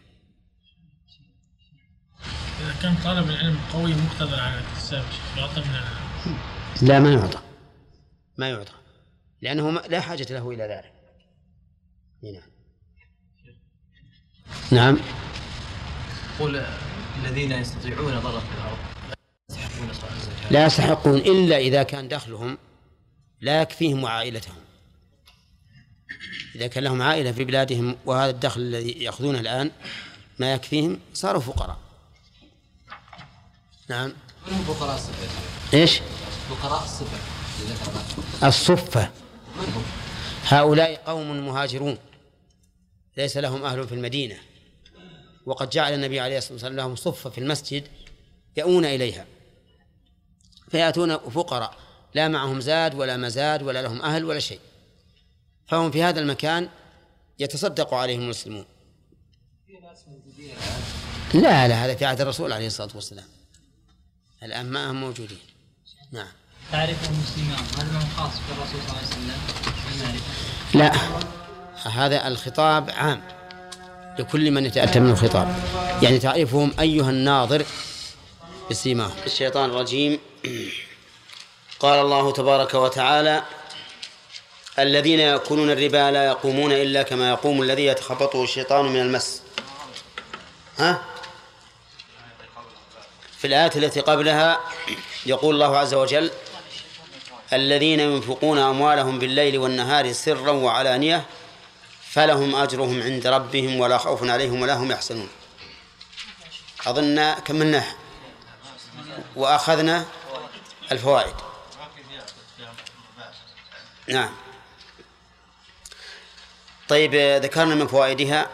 إذا كان طالب العلم قوي مقتدر على الاكتساب يعطى من لا، ما يعطى لأنه لا حاجة له إلى ذلك. نعم. قل الذين يستطيعون ضرب في الأرض لا يستحقون إلا إذا كان دخلهم لا يكفيهم وعائلتهم. إذا كان لهم عائلة في بلادهم وهذا الدخل الذي يأخذونه الآن ما يكفيهم صاروا فقراء. نعم. من هم فقراء الصفة؟ إيش؟ فقراء الصفة الصفة هؤلاء قوم مهاجرون ليس لهم أهل في المدينة، وقد جعل النبي عليه الصلاة والسلام لهم صفة في المسجد يأون إليها، فيأتون فقراء لا معهم زاد ولا مزاد ولا لهم أهل ولا شيء، فهم في هذا المكان يتصدق عليهم المسلمون. لا هذا في عهد الرسول عليه الصلاة والسلام، الآن ما هم موجودين. نعم. تعرف المسلمين هل من خاص بالرسول صلى الله عليه وسلم؟ لا، هذا الخطاب عام لكل من يتأتى من الخطاب، يعني تعرفهم أيها الناظر بسيماهم. الشيطان الرجيم. قال الله تبارك وتعالى: الذين يأكلون الربا لا يقومون إلا كما يقوم الذي يتخبطه الشيطان من المس. في الآية التي قبلها يقول الله عز وجل: الذين ينفقون أموالهم بالليل والنهار سرا وعلانية فلهم أجرهم عند ربهم ولا خوف عليهم ولا هم يحزنون. أظن كملنا وأخذنا الفوائد. نعم. طيب، ذكرنا من فوائدها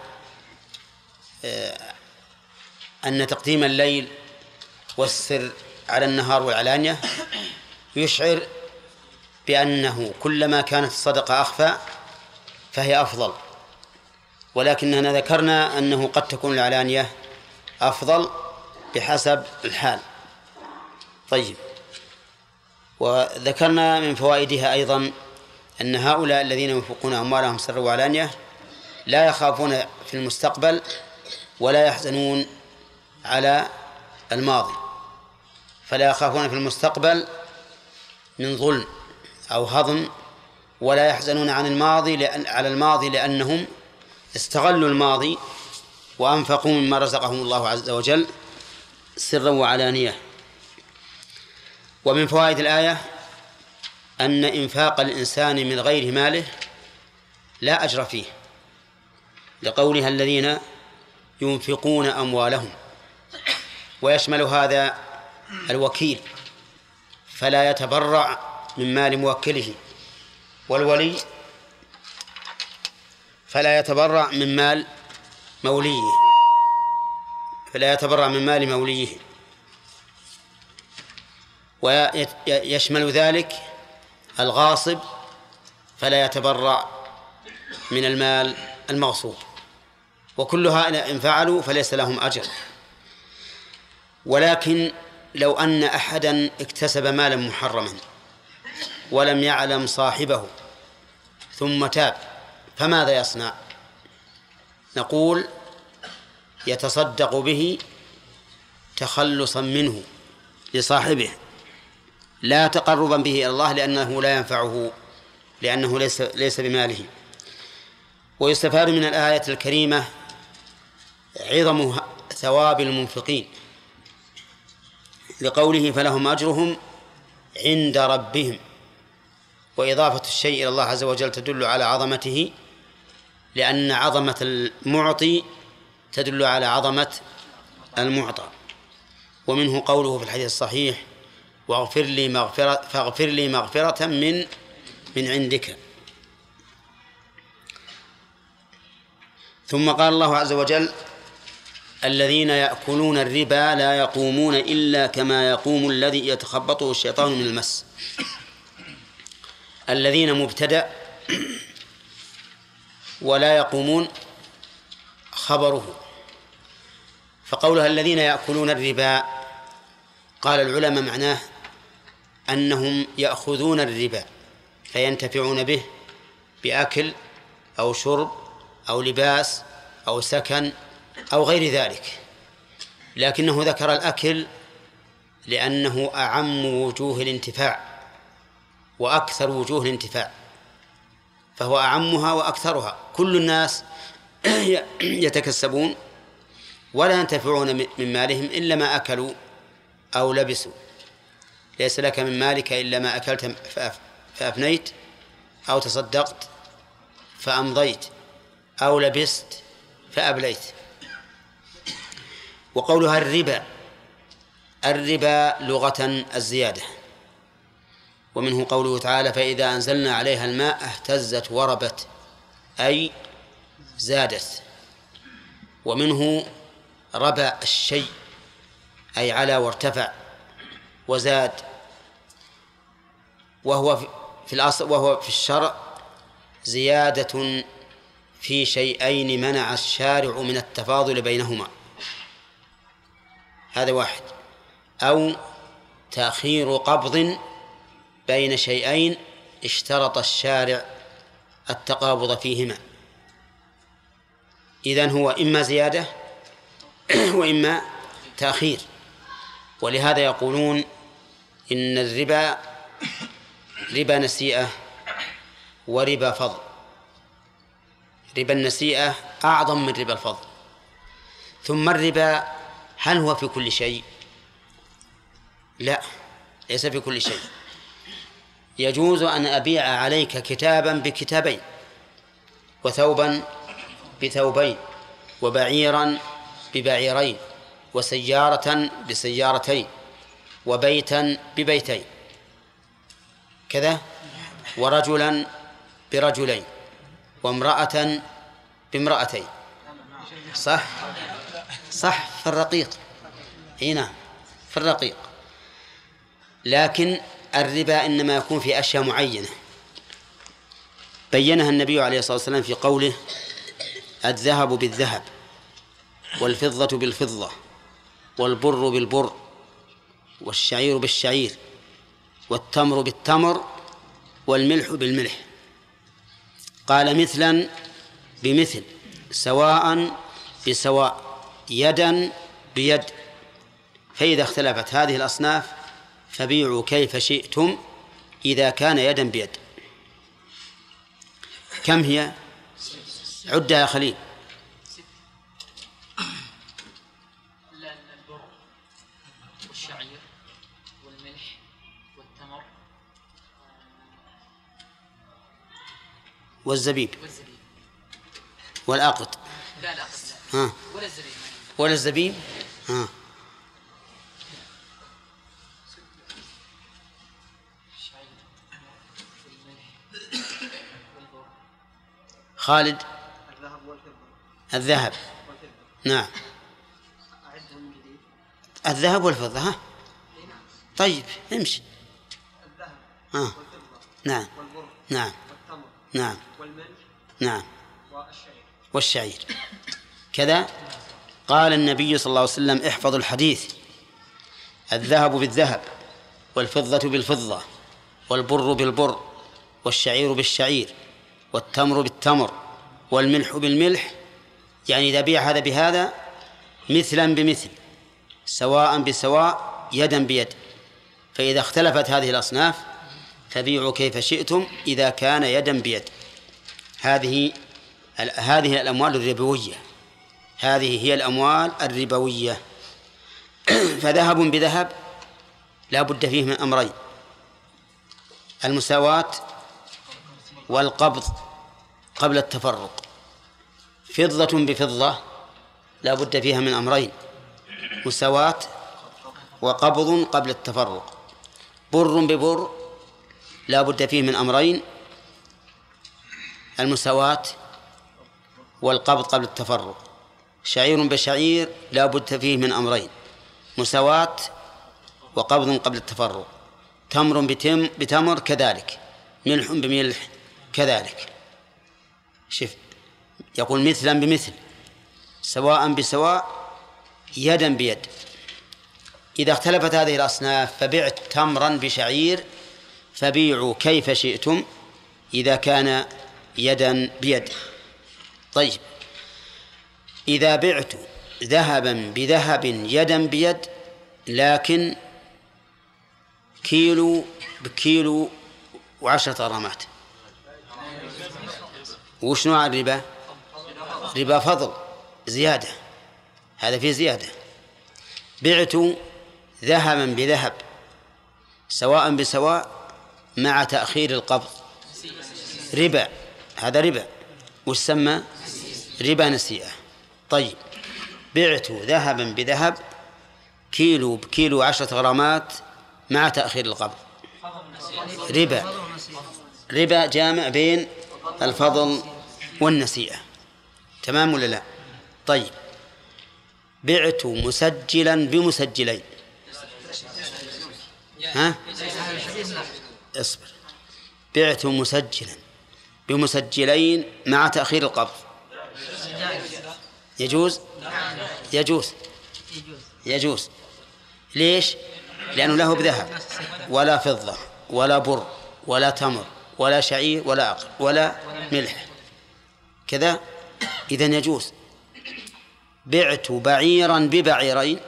أن تقديم الليل والسر على النهار والعلانية يشعر بأنه كلما كانت الصدقة أخفى فهي أفضل، ولكننا ذكرنا أنه قد تكون العلانية أفضل بحسب الحال. طيب، وذكرنا من فوائدها أيضا أن هؤلاء الذين ينفقون أموالهم سرا وعلانية لا يخافون في المستقبل ولا يحزنون على الماضي، فلا يخافون في المستقبل من ظلم أو هضم، ولا يحزنون عن الماضي على الماضي لأنهم استغلوا الماضي وأنفقوا مما رزقهم الله عز وجل سرا وعلانية. ومن فوائد الآية أن إنفاق الإنسان من غير ماله لا أجر فيه، لقولها الذين ينفقون أموالهم، ويشمل هذا الوكيل فلا يتبرع من مال موكله، والولي فلا يتبرع من مال موليه، ويشمل ذلك الغاصب فلا يتبرع من المال المغصوب، وكل هؤلاء إن فعلوا فليس لهم أجر. ولكن لو أن أحدا اكتسب مالا محرما ولم يعلم صاحبه ثم تاب فماذا يصنع؟ نقول يتصدق به تخلصا منه لصاحبه، لا تقربا به إلى الله، لأنه لا ينفعه، لأنه ليس بماله. ويستفاد من الآية الكريمة عظم ثواب المنفقين لقوله فلهم أجرهم عند ربهم، وإضافة الشيء إلى الله عز وجل تدل على عظمته، لأن عظمة المعطي تدل على عظمة المعطى. ومنه قوله في الحديث الصحيح فاغفر لي مغفرة من عندك. ثم قال الله عز وجل الذين يأكلون الربا لا يقومون إلا كما يقوم الذي يتخبطه الشيطان من المس. الذين مبتدأ ولا يقومون خبره، فقولها الذين يأكلون الربا قال العلماء معناه أنهم يأخذون الربا فينتفعون به بأكل أو شرب أو لباس أو سكن أو غير ذلك، لكنه ذكر الأكل لأنه أعم وجوه الانتفاع وأكثر وجوه الانتفاع، فهو أعمها وأكثرها. كل الناس يتكسبون ولا ينتفعون من مالهم إلا ما أكلوا أو لبسوا. ليس لك من مالك إلا ما أكلت فأفنيت، أو تصدقت فأمضيت، أو لبست فأبليت. وقولها الربا لغة الزيادة، ومنه قوله تعالى فإذا أنزلنا عليها الماء اهتزت وربت، أي زادت. ومنه ربى الشيء أي على وارتفع وزاد، وهو في الأصل وهو في الشرع زيادة في شيئين منع الشارع من التفاضل بينهما، هذا واحد، أو تأخير قبض بين شيئين اشترط الشارع التقابض فيهما. إذن هو إما زيادة وإما تأخير. ولهذا يقولون إن الربا ربا نسيئة وربا فضل. ربا النسيئة أعظم من ربا الفضل. ثم الربا هل هو في كل شيء؟ لا، ليس في كل شيء. يجوز أن أبيع عليك كتابا بكتابين، وثوبا بثوبين، وبعيرا ببعيرين، وسيارة بسيارتين، وبيتا ببيتين كذا، ورجلا برجلين، وامرأة بامرأتين. صح في الرقيق، هنا في الرقيق. لكن الربا إنما يكون في أشياء معينة بينها النبي عليه الصلاة والسلام في قوله الذهب بالذهب، والفضة بالفضة، والبر بالبر، والشعير بالشعير، والتمر بالتمر، والملح بالملح. قال مثلا بمثل، سواء بسواء، يدا بيد. فإذا اختلفت هذه الأصناف فبيعوا كيف شئتم إذا كان يدا بيد. كم هي؟ عدها يا خليل. البر والشعير والملح والتمر والزبيب والعقد. لا ها. ولا الزبيب. ها. خالد. الذهب. نعم. الذهب والفضة. ها. طيب امشي. نعم والبر نعم والتمر نعم والملح نعم والشعير. كذا قال النبي صلى الله عليه وسلم: احفظوا الحديث: الذهب بالذهب، والفضة بالفضة، والبر بالبر، والشعير بالشعير، والتمر بالتمر، والملح بالملح، يعني إذا بيع هذا بهذا مثلا بمثل، سواء بسواء، يدا بيد. فإذا اختلفت هذه الأصناف فبيعوا كيف شئتم إذا كان يدا بيد. هذه الأموال الربوية، هذه هي الأموال الربوية. فذهب بذهب لا بد فيه من أمرين: المساواة والقبض قبل التفرق. فضة بفضة لا بد فيها من أمرين: مساواة وقبض قبل التفرق. بر ببر لا بد فيه من أمرين: المساواة والقبض قبل التفرق. شعير بشعير لا بد فيه من أمرين: مساواة وقبض قبل التفرق. تمر بتمر كذلك، ملح بملح كذلك. شف يقول مثلا بمثل، سواء بسواء، يدا بيد. إذا اختلفت هذه الأصناف فبعت تمرا بشعير فبيعوا كيف شئتم إذا كان يدا بيد. طيب، إذا بعت ذهبا بذهب يدا بيد لكن كيلو بكيلو و10 غرامات، وش نوع الربا؟ ربا فضل، زيادة، هذا فيه زيادة. بعت ذهبا بذهب سواء بسواء مع تأخير القبض، ربا، هذا ربا، ويسمى ربا نسيئة. طيب، بعت ذهبا بذهب كيلو بكيلو 10 غرامات مع تأخير القبض، ربا جامع بين الفضل والنسيئة. تمام ولا لا؟ طيب، بعت مسجلا بمسجلين. ها؟ اصبر. بعت مسجلا بمسجلين مع تأخير القبض، يجوز؟ يجوز. ليش؟ لأنه له بذهب ولا فضة ولا بر ولا تمر ولا شعير ولا عقل ولا ملح كذا، إذن يجوز. بعت بعيرا ببعيرين،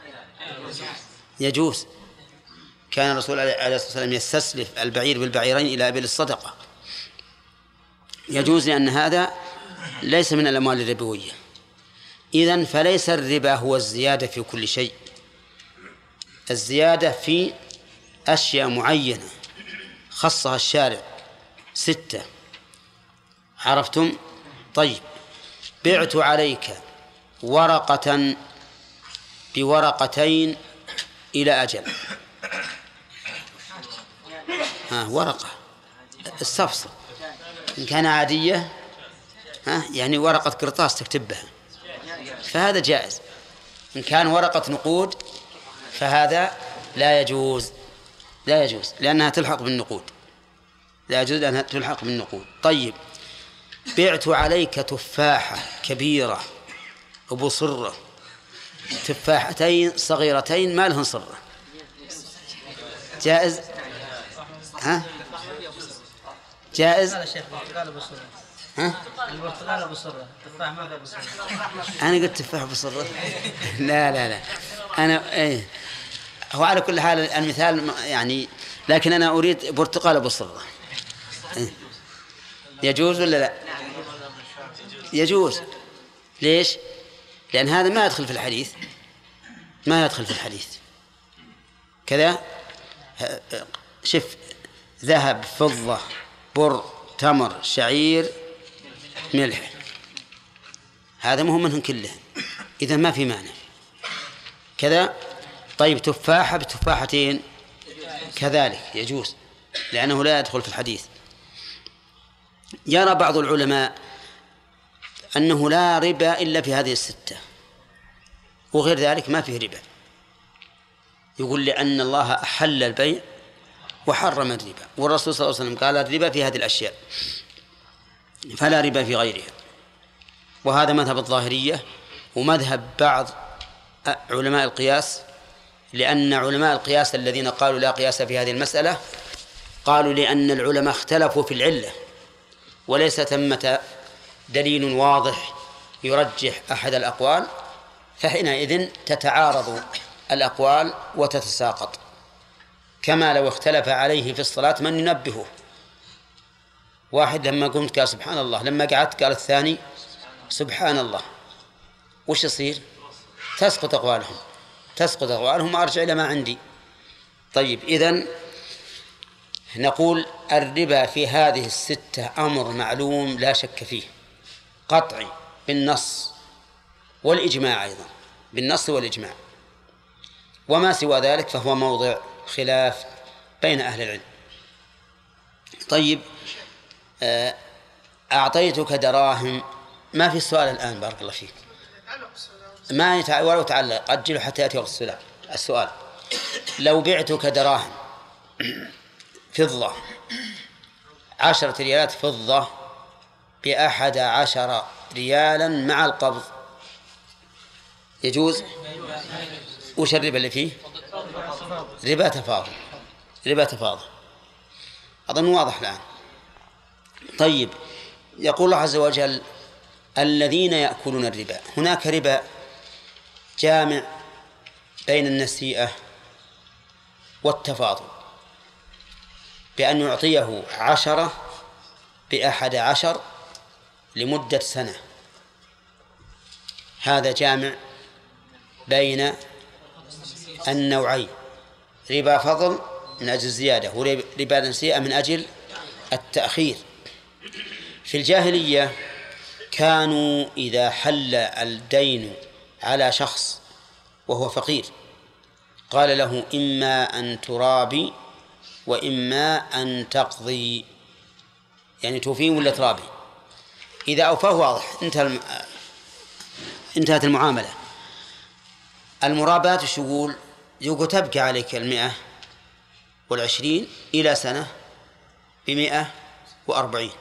يجوز. كان الرسول عليه الصلاة والسلام يستسلف البعير بالبعيرين إلى أبل الصدقة، يجوز، لأن هذا ليس من الأموال الربوية. إذن فليس الربا هو الزيادة في كل شيء، الزيادة في أشياء معينة خصها الشارع 6. عرفتم؟ طيب، بعت عليك ورقة بورقتين إلى أجل. ورقة الصفصف إن كان عادية، يعني ورقة قرطاس تكتبها فهذا جائز. إن كان ورقة نقود فهذا لا يجوز، لأنها تلحق بالنقود، لا يجوز أنها تلحق بالنقود. طيب، بعت عليك تفاحة كبيرة أبو صرة، تفاحتين صغيرتين ما لهن صرة، جائز؟ جائز؟ البرتقال أبو صرة، التفاح ما أبو صرة. أنا قلت تفاح أبو صرة. لا أنا هو على كل حال المثال يعني، لكن أنا أريد برتقال أبو صرة. يجوز ولا لا؟ يجوز. ليش؟ لأن هذا ما يدخل في الحديث، كذا. شف، ذهب فضة بر تمر شعير ملح، هذا مهم منهم كله، إذا ما في معنى كذا. طيب، تفاحة بتفاحتين كذلك يجوز، لأنه لا يدخل في الحديث. يرى بعض العلماء أنه لا ربا إلا في هذه 6، وغير ذلك ما فيه ربا. يقول لأن الله أحل البيع وحرم الربا، والرسول صلى الله عليه وسلم قال الربا في هذه الأشياء فلا ربا في غيرها. وهذا مذهب الظاهرية ومذهب بعض علماء القياس، لأن علماء القياس الذين قالوا لا قياس في هذه المسألة قالوا لأن العلماء اختلفوا في العلة وليس ثمة دليل واضح يرجح أحد الأقوال، فحينئذ تتعارض الأقوال وتتساقط، كما لو اختلف عليه في الصلاة من ينبهه. واحد لما قمت قال سبحان الله، لما قعدت قال الثاني سبحان الله، وش يصير؟ تسقط أقوالهم وأرجع إلى ما عندي. طيب، إذن نقول الربا في هذه الستة أمر معلوم لا شك فيه قطعي بالنص والإجماع، أيضا بالنص والإجماع، وما سوى ذلك فهو موضع خلاف بين أهل العلم. طيب، أعطيتك دراهم، ما في سؤال الآن بارك الله فيك، ما ولو تعلق أجله حتى يأتي وقت السؤال. لو بعتك دراهم فضة 10 ريالات فضة ب11 ريالا مع القبض، يجوز؟ وش الربا اللي فيه؟ ربا تفاضل، أظن واضح الآن. طيب، يقول الله عز وجل الذين يأكلون الربا، هناك ربا جامع بين النسيئة والتفاضل، بأن يعطيه 10 ب11 لمدة سنة، هذا جامع بين النوعين، ربا فضل من أجل الزيادة وربا نسيئة من أجل التأخير. في الجاهلية كانوا إذا حل الدين على شخص وهو فقير قال له إما أن ترابي وإما أن تقضي، يعني توفين ولا ترابي. إذا أوفاه واضح انتهت المعاملة. المرابات الشغول يقول تبقى عليك 120 إلى سنة ب140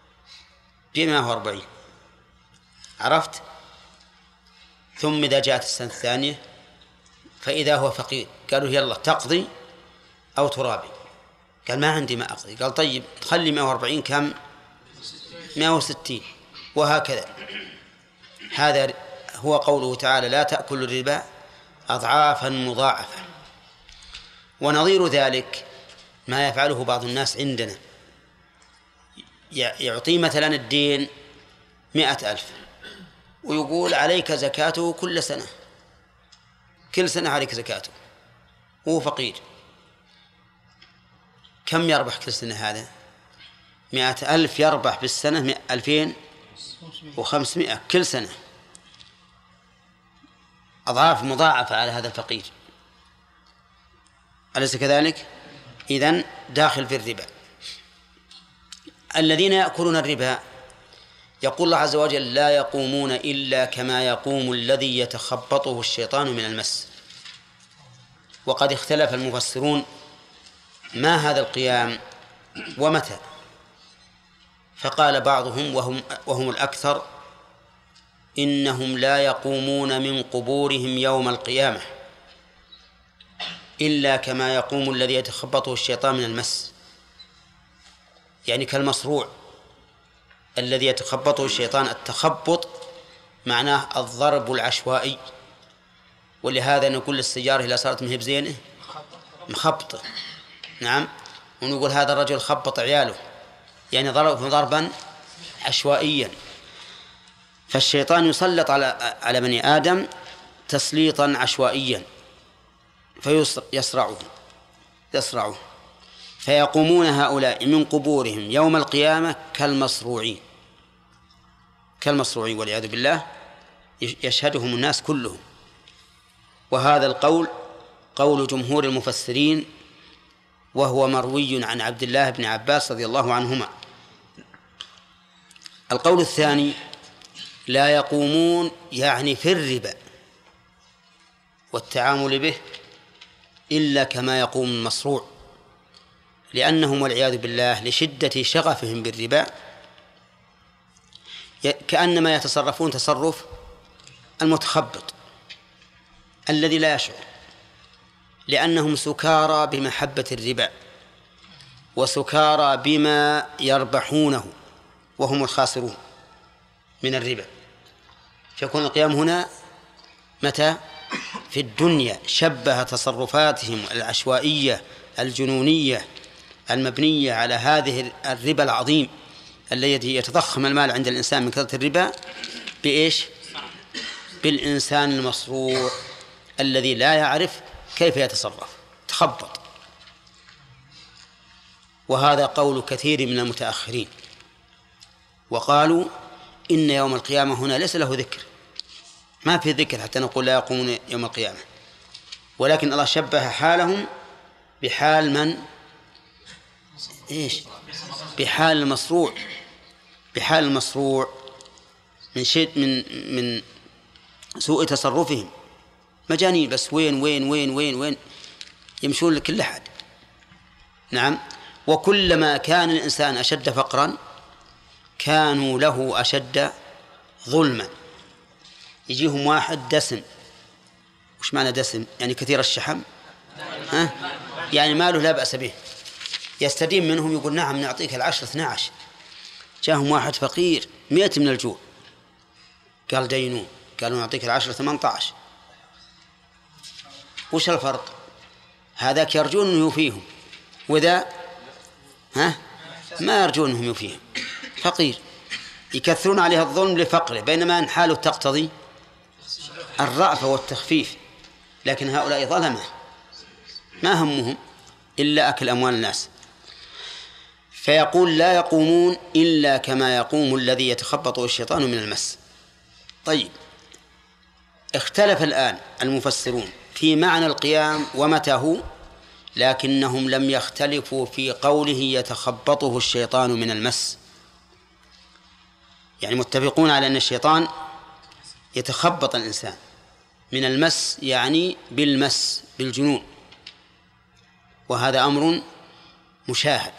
عرفت؟ ثم إذا جاءت السنة الثانية فإذا هو فقير قالوا يلا تقضي أو ترابي، قال ما عندي ما أقضي، قال طيب تخلي 140 كم؟ 160، وهكذا. هذا هو قوله تعالى لا تأكل الربا أضعافا مضاعفة. ونظير ذلك ما يفعله بعض الناس عندنا، يعطي مثلا الدين 100,000 ويقول عليك زكاته كل سنة عليك زكاته، وهو فقير. كم يربح كل سنة هذا؟ 100,000 يربح بالسنة 2500 كل سنة، أضعاف مضاعفة على هذا الفقير، أليس كذلك؟ إذن داخل في الربا. الذين يأكلون الربا يقول الله عز وجل لا يقومون إلا كما يقوم الذي يتخبطه الشيطان من المس. وقد اختلف المفسرون ما هذا القيام ومتى، فقال بعضهم وهم الأكثر إنهم لا يقومون من قبورهم يوم القيامة إلا كما يقوم الذي يتخبطه الشيطان من المس، يعني كالمصروع الذي يتخبطه الشيطان. التخبط معناه الضرب العشوائي، ولهذا نقول للسيارة إذا صارت مهب زينه مخبطة، نعم، ونقول هذا الرجل خبط عياله، يعني ضربا عشوائيا. فالشيطان يسلط على بني آدم تسليطا عشوائيا فيصرعه، فيقومون هؤلاء من قبورهم يوم القيامة كالمصروعين والعياذ بالله، يشهدهم الناس كلهم. وهذا القول قول جمهور المفسرين، وهو مروي عن عبد الله بن عباس رضي الله عنهما. القول الثاني لا يقومون يعني في الربا والتعامل به إلا كما يقوم المصروع، لأنهم والعياذ بالله لشدة شغفهم بالربا كأنما يتصرفون تصرف المتخبط الذي لا يشعر، لأنهم سكارى بمحبة الربا وسكارى بما يربحونه وهم الخاسرون من الربا. فيكون القيام هنا متى؟ في الدنيا. شبه تصرفاتهم العشوائية الجنونية المبنية على هذه الربا العظيم الذي يتضخم المال عند الإنسان من كثرة الربا بإيش؟ بالإنسان المصروع الذي لا يعرف كيف يتصرف، تخبط. وهذا قول كثير من المتأخرين، وقالوا إن يوم القيامة هنا ليس له ذكر، ما في ذكر حتى نقول لا يقومون يوم القيامة، ولكن الله شبه حالهم بحال من؟ إيش؟ بحال المصروع، بحال المصروع من شيء من سوء تصرفهم، مجانين بس وين وين وين وين وين يمشون لكل أحد. نعم. وكلما كان الإنسان أشد فقرا كانوا له أشد ظلما. يجيهم واحد دسم. وش معنى دسم؟ يعني كثير الشحم، يعني ماله لا بأس به، يستدين منهم، يقول نعم نعطيك 10 12. جاءهم واحد فقير 100 من الجوع، قال دينون، قالوا نعطيك 10 18. وش الفرق؟ هذاك يرجون أنه يوفيهم، وذا ما يرجون أنهم يوفيهم، فقير يكثرون عليها الظلم لفقره، بينما أن حاله تقتضي الرأفة والتخفيف. لكن هؤلاء ظلمة ما همهم إلا أكل أموال الناس. فيقول لا يقومون إلا كما يقوم الذي يتخبطه الشيطان من المس. طيب، اختلف الآن المفسرون في معنى القيام ومتى هو، لكنهم لم يختلفوا في قوله يتخبطه الشيطان من المس. يعني متفقون على أن الشيطان يتخبط الإنسان من المس، يعني بالمس، بالجنون. وهذا أمر مشاهد،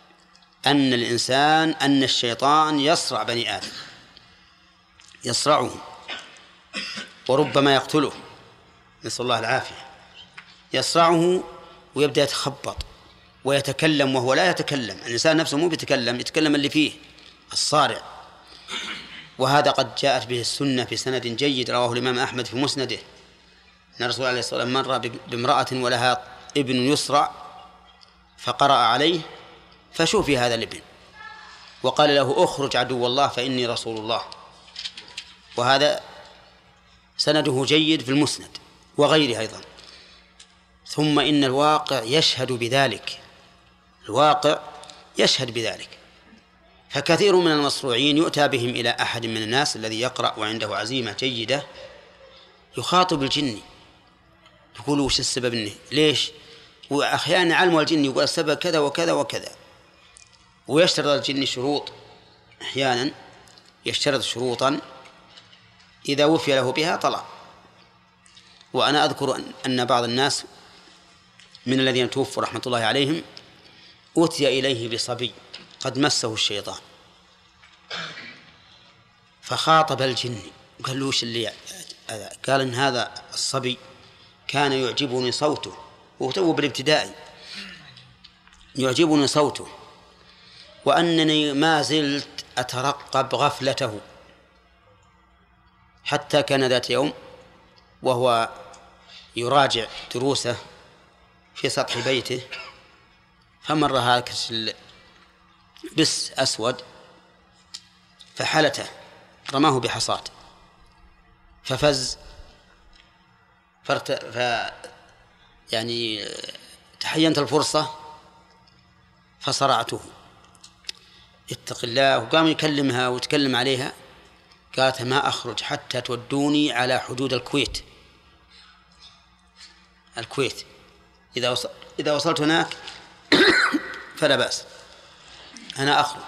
أن الشيطان يصرع بني آدم، يصرعه وربما يقتله، نسأل الله العافية. يصرعه ويبدأ يتخبط ويتكلم وهو لا يتكلم. الإنسان نفسه مو بيتكلم، يتكلم اللي فيه الصارع. وهذا قد جاءت به السنة في سند جيد، رواه الإمام أحمد في مسنده، أن الرسول عليه الصلاة والسلام مر بامرأة ولها ابن يسرع فقرأ عليه فشوفي هذا الابن وقال له اخرج عدو الله فإني رسول الله. وهذا سنده جيد في المسند وغيره أيضا. ثم إن الواقع يشهد بذلك، الواقع يشهد بذلك. فكثير من المصروعين يؤتى بهم إلى أحد من الناس الذي يقرأ وعنده عزيمة جيدة، يخاطب الجن يقول وش السبب إنه ليش، وأحيانا علم الجن يقول السبب كذا وكذا وكذا، ويشترط الجن شروط، أحيانا يشترط شروطا إذا وفي له بها طلع. وأنا أذكر أن بعض الناس من الذين توفوا رحمة الله عليهم أتي إليه بصبي قد مسه الشيطان، فخاطب الجن قال له وش اللي قال إن هذا الصبي كان يعجبني صوته، وهو بالابتدائي يعجبني صوته، وأنني ما زلت أترقب غفلته، حتى كان ذات يوم وهو يراجع دروسه في سطح بيته فمر هكذا بس أسود فحلته، رماه بحصاة ففز يعني تحينت الفرصة فصرعته. اتق الله. وقام يكلمها وتكلم عليها، قالت ما أخرج حتى تودوني على حدود الكويت إذا وصلت هناك فلا بأس، أنا أخرج.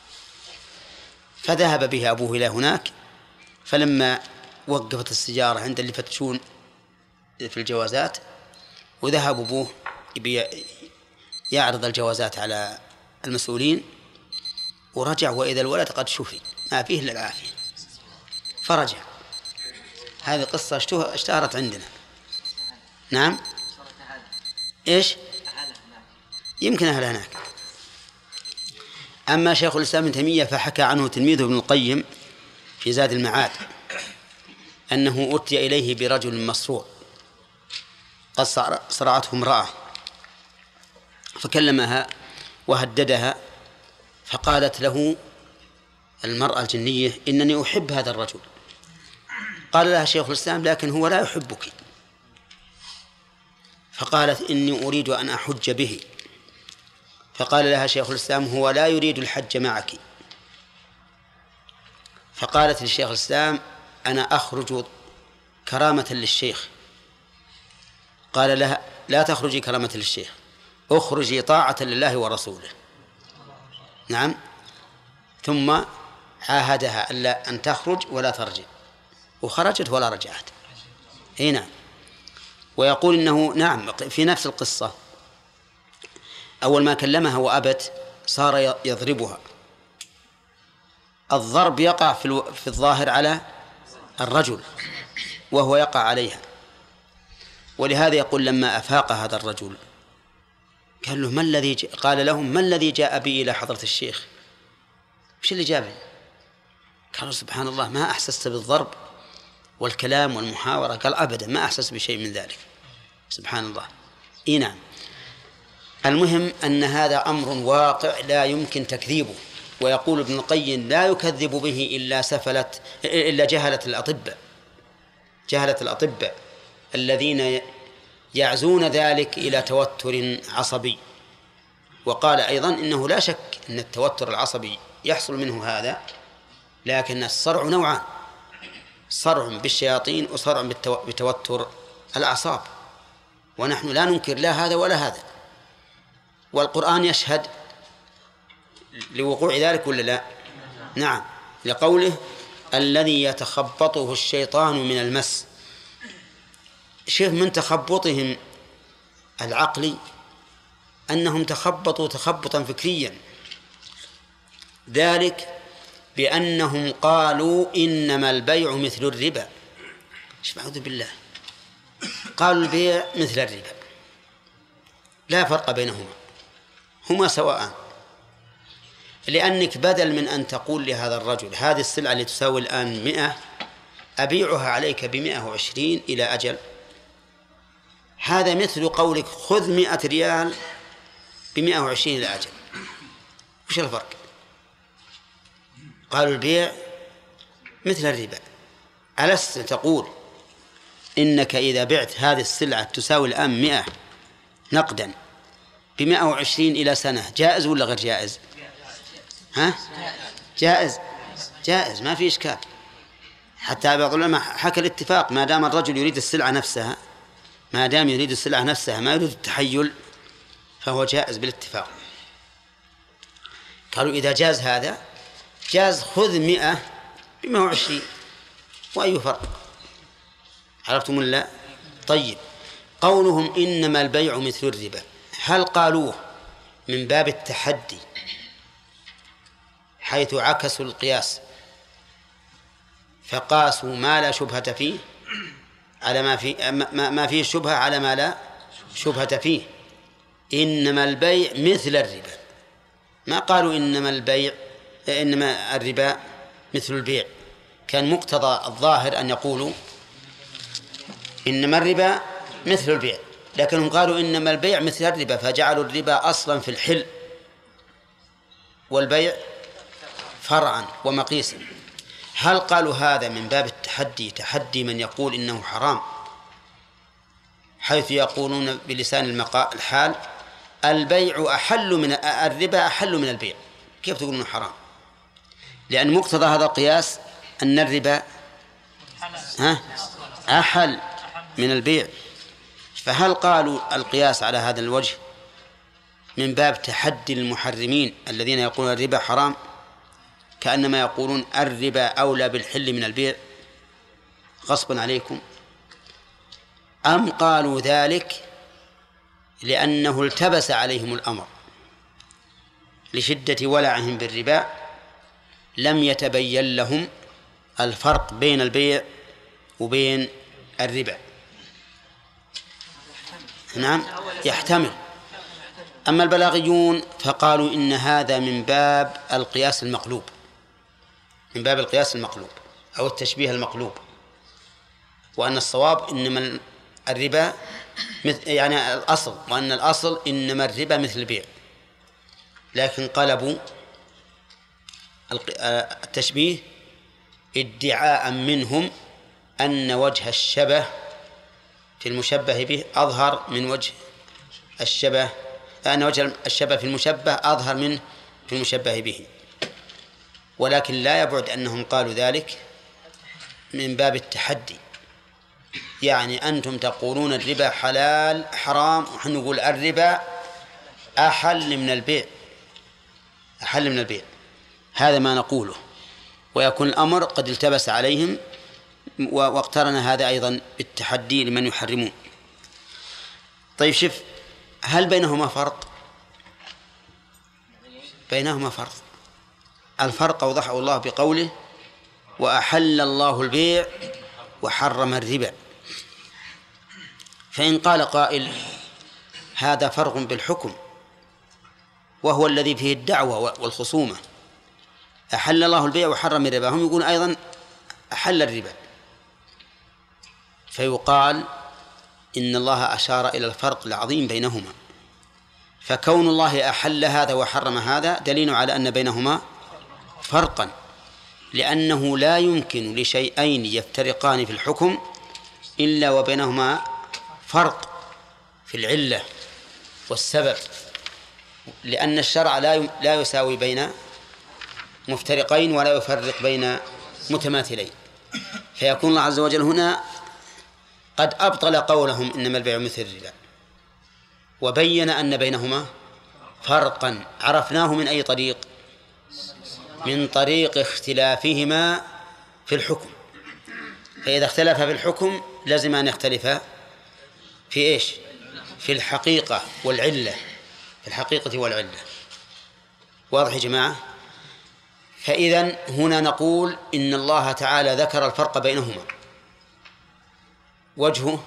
فذهب بها أبوه إلى هناك، فلما وقفت السيارة عند اللي يفتشون في الجوازات وذهب أبوه يعرض الجوازات على المسؤولين ورجع وإذا الولد قد شفي ما فيه إلا العافية فرجع. هذه قصة اشتهرت عندنا. نعم. إيش؟ يمكن أهل هناك. أما شيخ الإسلام ابن تيمية فحكى عنه تلميذه ابن القيم في زاد المعاد أنه أتي إليه برجل مصروع قد صرعته امرأة فكلمها وهددها، فقالت له المرأة الجنية إنني أحب هذا الرجل. قال لها شيخ الإسلام لكن هو لا يحبك. فقالت إني أريد أن أحج به. فقال لها شيخ الإسلام هو لا يريد الحج معك. فقالت للشيخ الإسلام أنا أخرج كرامة للشيخ. قال لها لا تخرجي كرامة للشيخ، أخرجي طاعة لله ورسوله. نعم. ثم عاهدها ألا أن تخرج ولا ترجع، وخرجت ولا رجعت. أي نعم. ويقول إنه نعم في نفس القصة أول ما كلمها وأبت صار يضربها. الضرب يقع في الظاهر على الرجل وهو يقع عليها. ولهذا يقول لما أفاق هذا الرجل قال له قال لهم ما الذي جاء بي إلى حضرة الشيخ؟ وش اللي جابني؟ قالوا سبحان الله ما أحسست بالضرب والكلام والمحاورة. قال أبدا ما أحسست بشيء من ذلك. سبحان الله. إيه نعم. المهم أن هذا أمر واقع لا يمكن تكذيبه. ويقول ابن القيم لا يكذب به إلا جهلة الأطباء الذين يعزون ذلك إلى توتر عصبي. وقال أيضا إنه لا شك أن التوتر العصبي يحصل منه هذا، لكن الصرع نوعان: صرع بالشياطين وصرع بتوتر الأعصاب، ونحن لا ننكر لا هذا ولا هذا. والقرآن يشهد لوقوع ذلك ولا لا؟ نعم، لقوله الذي يتخبطه الشيطان من المس. شوف من تخبطهم العقلي أنهم تخبطوا تخبطا فكريا، ذلك بأنهم قالوا إنما البيع مثل الربا. أعوذ بالله، قالوا البيع مثل الربا، لا فرق بينهما، هما سواء. لأنك بدل من أن تقول لهذا الرجل هذه السلعة اللي تساوي الآن 100 أبيعها عليك ب120 إلى أجل، هذا مثل قولك خذ 100 ريال ب120 إلى أجل. وش الفرق؟ قالوا البيع مثل الربا. ألست تقول إنك إذا بعت هذه السلعة تساوي الآن 100 نقدا ب120 إلى سنة جائز ولا غير جائز؟ ها؟ جائز ما في إشكال. حتى بعض العلماء حكى الاتفاق ما دام الرجل يريد السلعة نفسها، ما دام يريد السلعة نفسها ما يريد التحيل فهو جائز بالاتفاق. قالوا إذا جاز هذا جاز خذ 100 ب120، وأي فرق؟ عرفتم ولا؟ طيب، قولهم إنما البيع مثل الربا، هل قالوه من باب التحدي حيث عكسوا القياس فقاسوا ما لا شبهة فيه على ما فيه شبهة على ما لا شبهة فيه؟ إنما البيع مثل الربا، ما قالوا إنما الربا مثل البيع. كان مقتضى الظاهر أن يقولوا إنما الربا مثل البيع، لكنهم قالوا إنما البيع مثل الربا، فجعلوا الربا أصلا في الحل والبيع فرعا ومقيسا. هل قالوا هذا من باب التحدي، تحدي من يقول إنه حرام، حيث يقولون بلسان الحال البيع أحل من الربا أحل من البيع، كيف تقولون حرام؟ لأن مقتضى هذا القياس أن الربا أحل من البيع. فهل قالوا القياس على هذا الوجه من باب تحدي المحرمين الذين يقولون الربا حرام، كأنما يقولون الربا أولى بالحل من البيع غصبا عليكم، أم قالوا ذلك لأنه التبس عليهم الأمر لشدة ولعهم بالربا، لم يتبين لهم الفرق بين البيع وبين الربا. نعم يحتمل. أما البلاغيون فقالوا إن هذا من باب القياس المقلوب، من باب القياس المقلوب أو التشبيه المقلوب، وأن الصواب إنما الربا يعني الأصل، وأن الأصل إنما الربا مثل البيع، لكن قلبوا التشبيه ادعاء منهم أن وجه الشبه في المشبه به أظهر من وجه الشبه، أن وجه الشبه في المشبه أظهر منه في المشبه به. ولكن لا يبعد أنهم قالوا ذلك من باب التحدي، يعني أنتم تقولون الربا حلال حرام، ونحن نقول الربا أحل من البيع، أحل من البيع. هذا ما نقوله، ويكون الأمر قد التبس عليهم، واقترن هذا أيضا بالتحدي لمن يحرمون. طيب شوف، هل بينهما فرق؟ بينهما فرق. الفرق أوضحه الله بقوله وأحل الله البيع وحرم الربا. فإن قال قائل هذا فرق بالحكم وهو الذي فيه الدعوة والخصومة، أحل الله البيع وحرم الربا، هم يقولون أيضا أحل الربا، فيقال إن الله أشار إلى الفرق العظيم بينهما، فكون الله أحل هذا وحرم هذا دليل على أن بينهما فرقا، لأنه لا يمكن لشيئين يفترقان في الحكم إلا وبينهما فرق في العلة والسبب، لأن الشرع لا يساوي بين مفترقين ولا يفرق بين متماثلين. فيكون الله عز وجل هنا قد أبطل قولهم إنما البيع مثل الربا، وبين أن بينهما فرقا عرفناه من أي طريق؟ من طريق اختلافهما في الحكم. فإذا اختلف في الحكم لازم أن يختلفا في إيش؟ في الحقيقة والعلة، في الحقيقة والعلة. واضح يا جماعة؟ فإذن هنا نقول إن الله تعالى ذكر الفرق بينهما، وجهه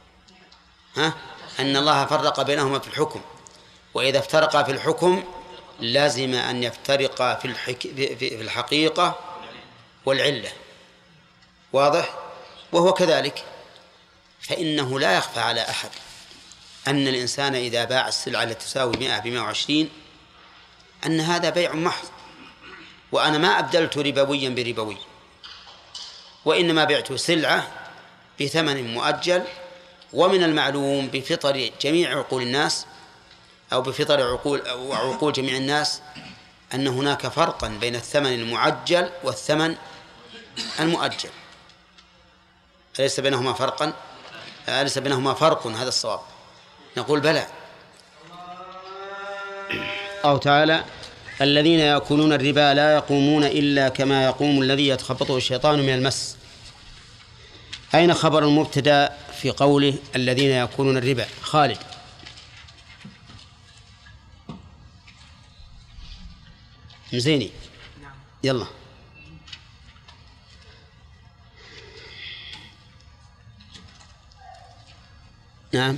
أن الله فرق بينهما في الحكم، وإذا افترقا في الحكم لازم أن يفترقا في الحقيقة والعلة. واضح؟ وهو كذلك، فإنه لا يخفى على أحد أن الإنسان إذا باع السلعة التي تساوي 100 ب120 أن هذا بيع محض، وأنا ما أبدلت ربويا بربوي، وإنما بعت سلعة بثمن مؤجل. ومن المعلوم بفطر جميع عقول الناس أو بفطر عقول جميع الناس أن هناك فرقا بين الثمن المعجل والثمن المؤجل. أليس بينهما فرقا؟ أليس بينهما فرق؟ هذا الصواب. نقول بلى. الله تعالى الذين يأكلون الربا لا يقومون إلا كما يقوم الذي يتخبطه الشيطان من المس. أين خبر المبتدأ في قوله الذين يأكلون الربا؟ خالد. مزيني يلا. نعم.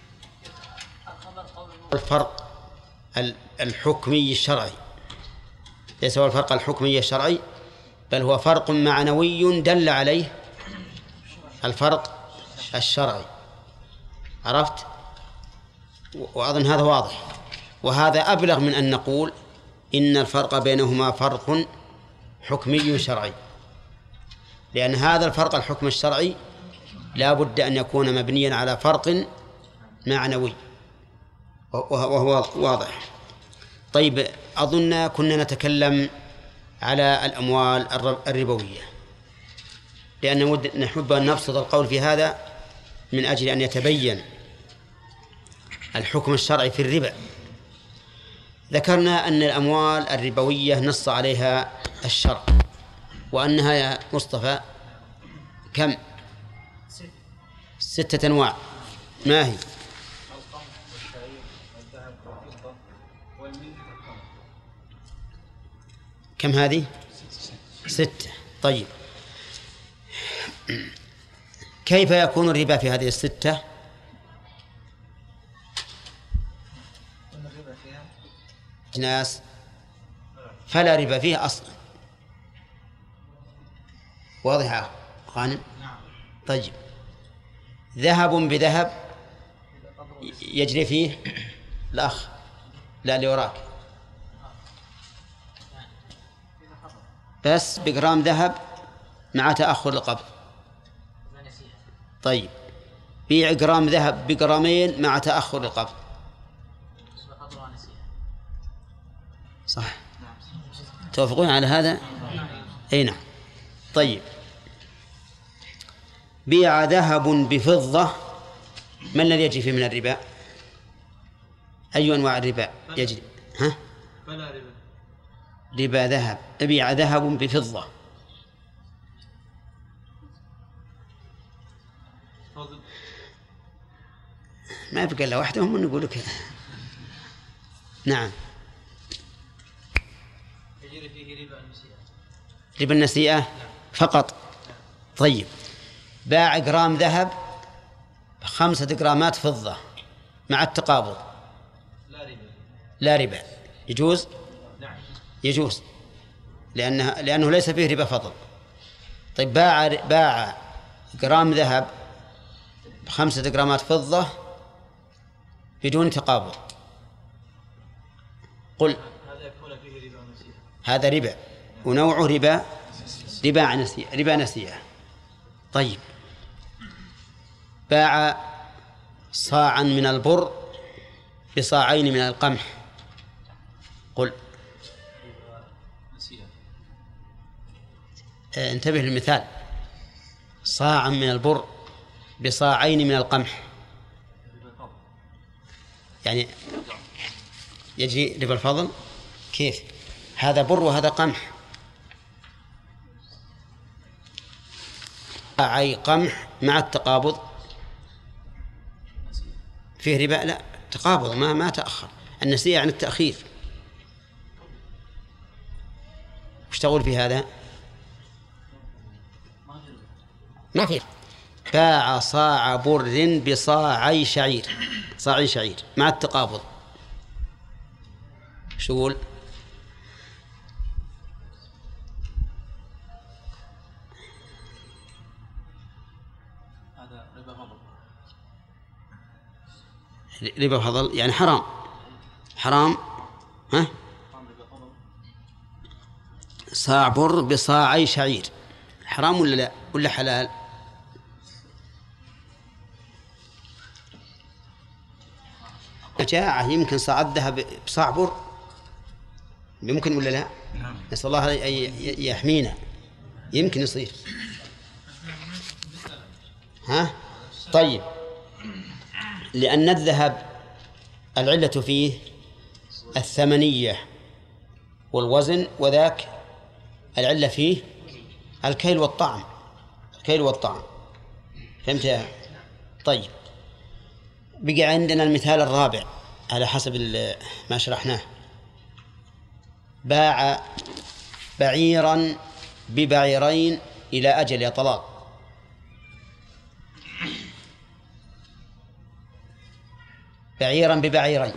الفرق الحكمي الشرعي ليس هو الفرق الحكمي الشرعي، بل هو فرق معنوي دل عليه الفرق الشرعي. عرفت؟ وأظن هذا واضح، وهذا أبلغ من أن نقول إن الفرق بينهما فرق حكمي شرعي، لأن هذا الفرق الحكم الشرعي لا بد أن يكون مبنيا على فرق معنوي، وهو واضح. طيب، أظن كنا نتكلم على الأموال الربوية، لأن نحب أن نبسط القول في هذا من أجل أن يتبين الحكم الشرعي في الربا. ذكرنا أن الأموال الربوية نص عليها الشرع، وأنها يا مصطفى كم؟ 6 أنواع. ما هي؟ كم هذه؟ 6. طيب كيف يكون الربا في هذه 6؟ أجناس فلا ربا فيه أصلا. واضحة غانم؟ طيب ذهب بذهب يجري فيه الأخ لا اللي وراك بس بجرام ذهب مع تأخر القبض. طيب بيع جرام ذهب بجرامين مع تأخر القبض. صح، توافقون على هذا؟ أي نعم. طيب بيع ذهب بفضة، ما الذي يجري فيه من الربا؟ أي أنواع الربا يجري؟ ها؟ فلا ربا. ربا ذهب، بيع ذهب بفضة. ما يبقى إلا وحدهم ونقول لك نعم. يجري فيه ربا النسيئة. ربا النسيئة فقط. طيب باع جرام ذهب 5 جرامات فضة مع التقابض، لا ربا. يجوز؟ يجوز لأنه ليس فيه ربا فضل. طيب باع جرام ذهب 5 جرامات فضة بدون تقابض، قل هذا ربا ونوعه ربا نسيئة. طيب باع صاعا من البر بصاعين من القمح، قل انتبه للمثال، صاعا من البر بصاعين من القمح، يعني يجري ربا الفضل. كيف؟ هذا بر وهذا قمح. أي قمح مع التقابض فيه ربا؟ لا، تقابض ما تأخر. النسيئة عن التأخير. وش تقول في هذا؟ ما في. باع صاع بر بصاعي شعير، صاعي شعير مع التقابض، شو تقول؟ هذا ربا فضل. ربا فضل يعني حرام. حرام. ها؟ صاع بر بصاعي شعير حرام ولا لا ولا حلال؟ جاعة يمكن صاع الذهب بصاع بر، يمكن ولا لا؟ نسأل الله يحمينا، يمكن يصير. ها؟ طيب لأن الذهب العلة فيه الثمنية والوزن، وذاك العلة فيه الكيل والطعم. الكيل والطعم، فهمت؟ طيب بقي عندنا المثال الرابع على حسب ما شرحناه. باع بعيرا ببعيرين إلى أجل يا طلال. بعيرا ببعيرين،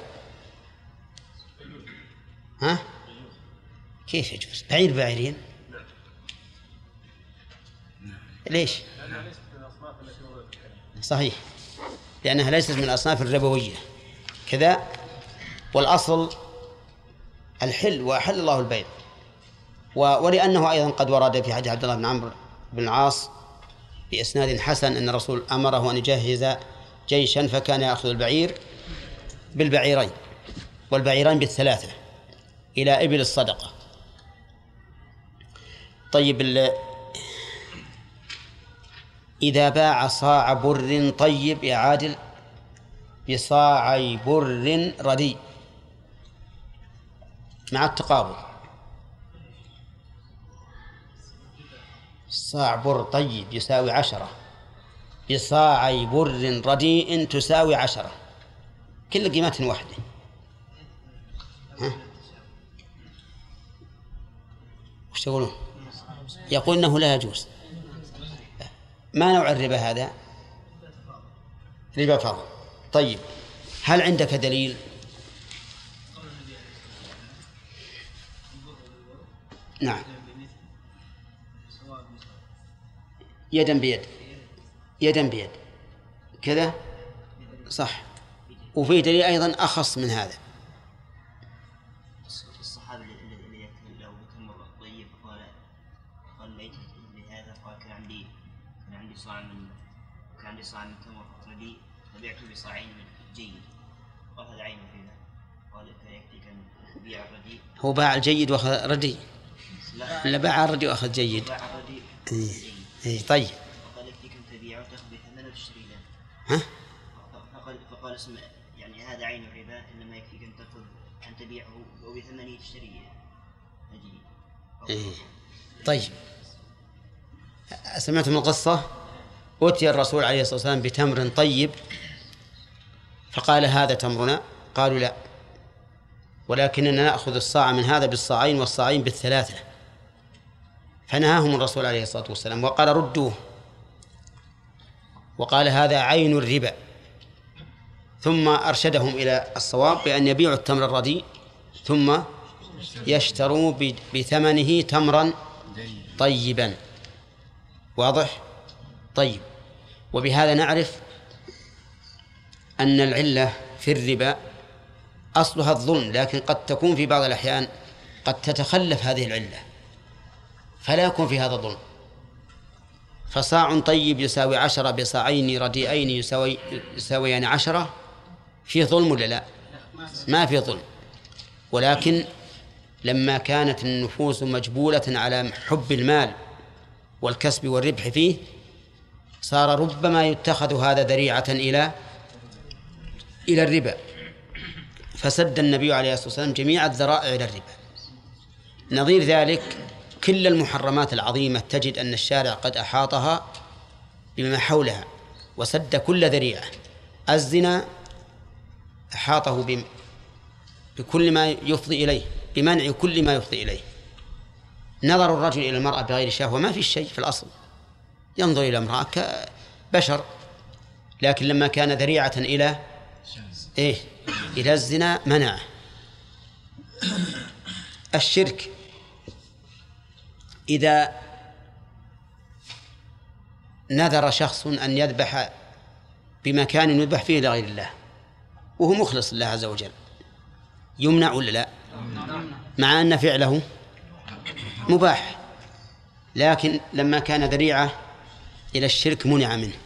ها؟ كيف يجوز بعير بعيرين؟ ليش؟ صحيح، لأنها ليست من الأصناف الربوية كذا، والأصل الحل وأحل الله البيع. ولأنه أيضا قد ورد في حديث عبد الله بن عمرو بن العاص بإسناد حسن أن الرسول أمره أن يجهز جيشا فكان يأخذ البعير بالبعيرين والبعيرين بالثلاثة إلى إبل الصدقة. طيب إذا باع صاع بر طيب يا عادل بصاعي بر رديء مع التقابض، صاع بر طيب يساوي 10 بصاعي بر رديء تساوي 10، كل قيمة واحدة. وش تقولون؟ يقول إنه لا يجوز. ما نوع الربا هذا؟ ربا فضل. طيب هل عندك دليل؟ نعم، يدا بيد، يدا بيد كذا صح. وفي دليل أيضا أخص من هذا. الصحابي الذي يأكل له بتمر طيب قال ليت لهذا، قال كان عندي صاع من تمر رديء فبعته بصاعين من جيد، قال هذا عين فينا، قال فيكفيك أن تبيع الرديء. هو باع الجيد وأخذ رديء؟ لا باع الرديء وأخذ جيد. باع الرديء. طيب. قال يكفيك أن تبيعه وتأخذ بثمنه وتشتري له. ها؟ فقال اسمع، يعني هذا عين الربا، إنما يكفيك أن تأخذ أن تبيعه وبثمنه تشتريه. طيب سمعتم القصة؟ أتي الرسول عليه الصلاة والسلام بتمر طيب فقال هذا تمرنا، قالوا لا، ولكننا نأخذ الصاع من هذا بالصاعين والصاعين بالثلاثة. فنهاهم الرسول عليه الصلاة والسلام وقال ردوه، وقال هذا عين الربا، ثم أرشدهم إلى الصواب بأن يبيعوا التمر الرديء ثم يشتروا بثمنه تمرا طيبا. واضح؟ طيب. وبهذا نعرف أن العلة في الربا أصلها الظلم، لكن قد تكون في بعض الأحيان قد تتخلف هذه العلة فلا يكون في هذا الظلم. فصاع طيب يساوي 10 بصاعين رديئين يساويان 10، في ظلم ولا لا؟ ما في ظلم. ولكن لما كانت النفوس مجبولة على حب المال والكسب والربح فيه صار ربما يتخذ هذا ذريعة إلى الربا، فسد النبي عليه الصلاة والسلام جميع الذرائع إلى الربا. نظير ذلك كل المحرمات العظيمة تجد أن الشارع قد أحاطها بما حولها وسد كل ذريعة. الزنا أحاطه بكل ما يفضي إليه، بمنع كل ما يفضي إليه. نظر الرجل إلى المرأة بغير شهوة ما في شيء في الأصل، ينظر إلى امرأة كبشر، لكن لما كان ذريعة إلى الزنا منعه. الشرك إذا نذر شخص أن يذبح بمكان يذبح فيه لغير الله وهو مخلص لله عز وجل، يمنع ولا لا؟ مع أن فعله مباح، لكن لما كان ذريعة إلى الشرك منع منه.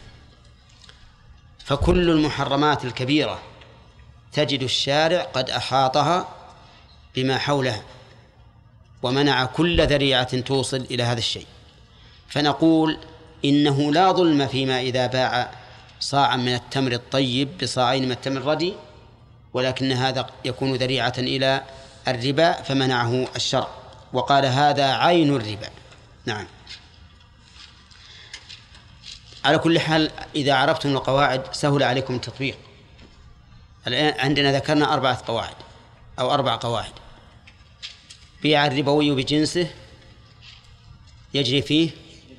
فكل المحرمات الكبيرة تجد الشارع قد أحاطها بما حولها ومنع كل ذريعة توصل إلى هذا الشيء. فنقول إنه لا ظلم فيما إذا باع صاعا من التمر الطيب بصاعين من التمر الردي، ولكن هذا يكون ذريعة إلى الربا فمنعه الشرع وقال هذا عين الربا. نعم. على كل حال إذا عرفتم القواعد سهل عليكم التطبيق. الآن عندنا ذكرنا 4 قواعد أو 4 قواعد. بيع الربوي بجنسه يجري فيه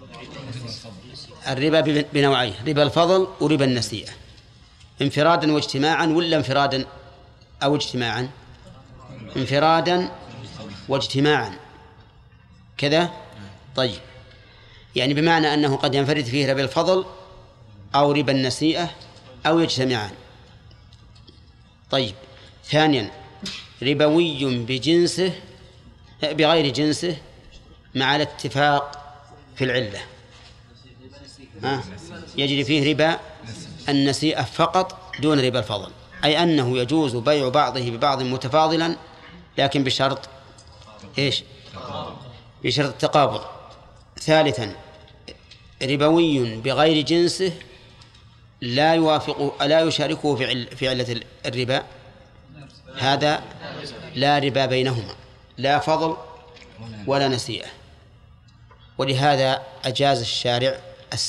الربا بنوعين، ربا الفضل وربا النسيئة، انفرادا واجتماعا ولا انفرادا أو اجتماعا؟ انفرادا واجتماعا كذا. طيب، يعني بمعنى أنه قد ينفرد فيه ربا الفضل أو ربا النسيئة أو يجتمعان. طيب، ثانيا ربوي بجنسه بغير جنسه مع الاتفاق في العلة، يجري فيه ربا النسيئة فقط دون ربا الفضل، أي أنه يجوز بيع بعضه ببعض متفاضلا لكن بشرط بشرط التقابض. ثالثا ربوي بغير جنسه لا يشاركه في علة الربا، هذا لا ربا بينهما، لا فضل ولا نسيئة. ولهذا أجاز الشارع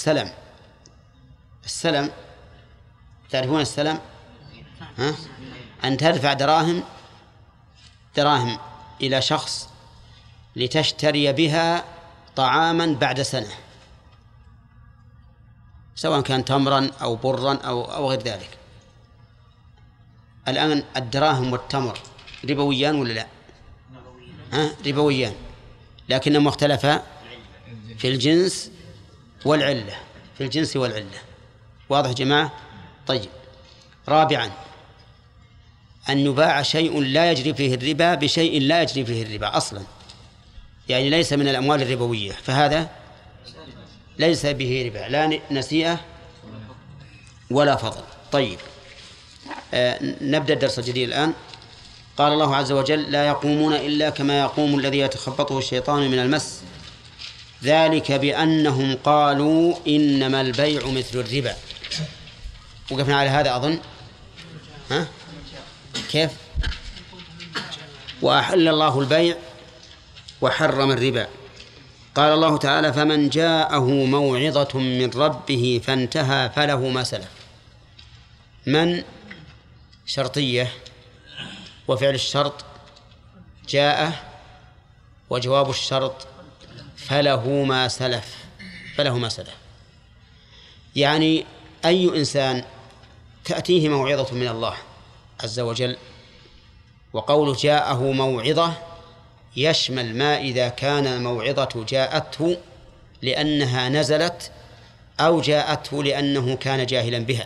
السلم. تعرفون السلم؟ أن تدفع دراهم دراهم إلى شخص لتشتري بها طعاما بعد سنة، سواء كان تمرا أو برا أو غير ذلك. الآن الدراهم والتمر ربويان ولا لا؟ ربويان، لكنهم اختلفا في الجنس والعلة، في الجنس والعلة. واضح جماعة؟ طيب. رابعا أن يباع شيء لا يجري فيه الربا بشيء لا يجري فيه الربا أصلا، يعني ليس من الأموال الربوية، فهذا ليس به ربا، لا نسيئة ولا فضل. طيب، نبدأ الدرس الجديد الآن. قال الله عز وجل: لا يقومون إلا كما يقوم الذي يتخبطه الشيطان من المس، ذلك بأنهم قالوا إنما البيع مثل الربا. وقفنا على هذا أظن. كيف؟ وأحل الله البيع وحرم الربا. قال الله تعالى: فمن جاءه موعظة من ربه فانتهى فله ما سلف. من شرطية، وفعل الشرط جاء، وجواب الشرط فله ما سلف. فله ما سلف يعني أي إنسان تأتيه موعظة من الله عز وجل، وقول جاءه موعظة يشمل ما إذا كان الموعظة جاءته لأنها نزلت أو جاءته لأنه كان جاهلا بها.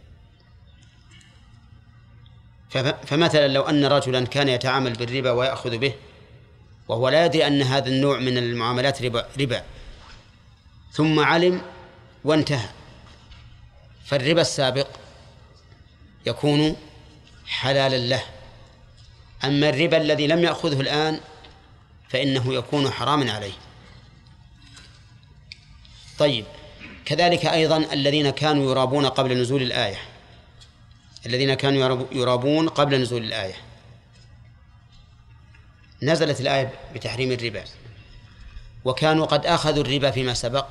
فمثلا لو أن رجلا كان يتعامل بالربا ويأخذ به وهو لا يدري أن هذا النوع من المعاملات ربا، ثم علم وانتهى، فالربا السابق يكون حلالا له. أما الربا الذي لم يأخذه الآن فإنه يكون حراما عليه. طيب، كذلك أيضا الذين كانوا يرابون قبل نزول الآية، الذين كانوا يرابون قبل نزول الآية، نزلت الآية بتحريم الربا وكانوا قد أخذوا الربا فيما سبق،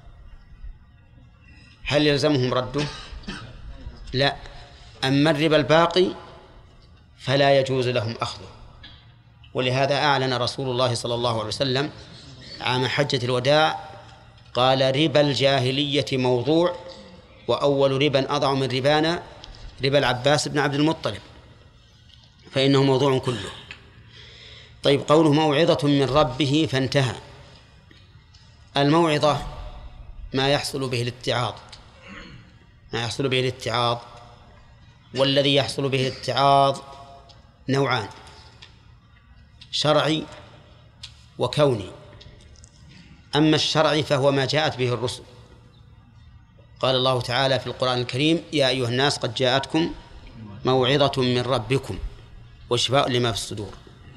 هل يلزمهم رده؟ لا. أما الربا الباقي فلا يجوز لهم أخذه. ولهذا أعلن رسول الله صلى الله عليه وسلم عام حجة الوداع، قال: ربا الجاهلية موضوع، وأول ربا أضع من ربانا ربا العباس بن عبد المطلب، فإنه موضوع كله. طيب، قوله موعظة من ربه فانتهى. الموعظة ما يحصل به الاتعاظ، ما يحصل به الاتعاظ، والذي يحصل به الاتعاظ نوعان: شرعي وكوني. أما الشرعي فهو ما جاءت به الرسل. قال الله تعالى في القرآن الكريم: يا أيها الناس قد جاءتكم موعظة من ربكم وشفاء لما في الصدور.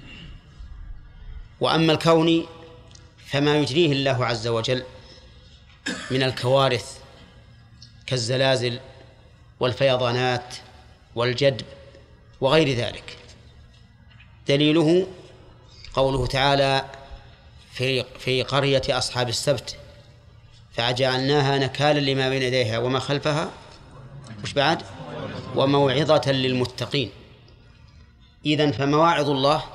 وأما الكوني فما يجريه الله عز وجل من الكوارث كالزلازل والفيضانات والجدب وغير ذلك. دليله قوله تعالى في قرية أصحاب السبت: فجعلناها نكالا لما بين يديها وما خلفها، وش بعد؟ وموعظة للمتقين. إذن فمواعظ الله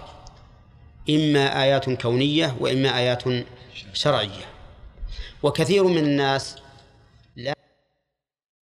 إما آيات كونية وإما آيات شرعية. وكثير من الناس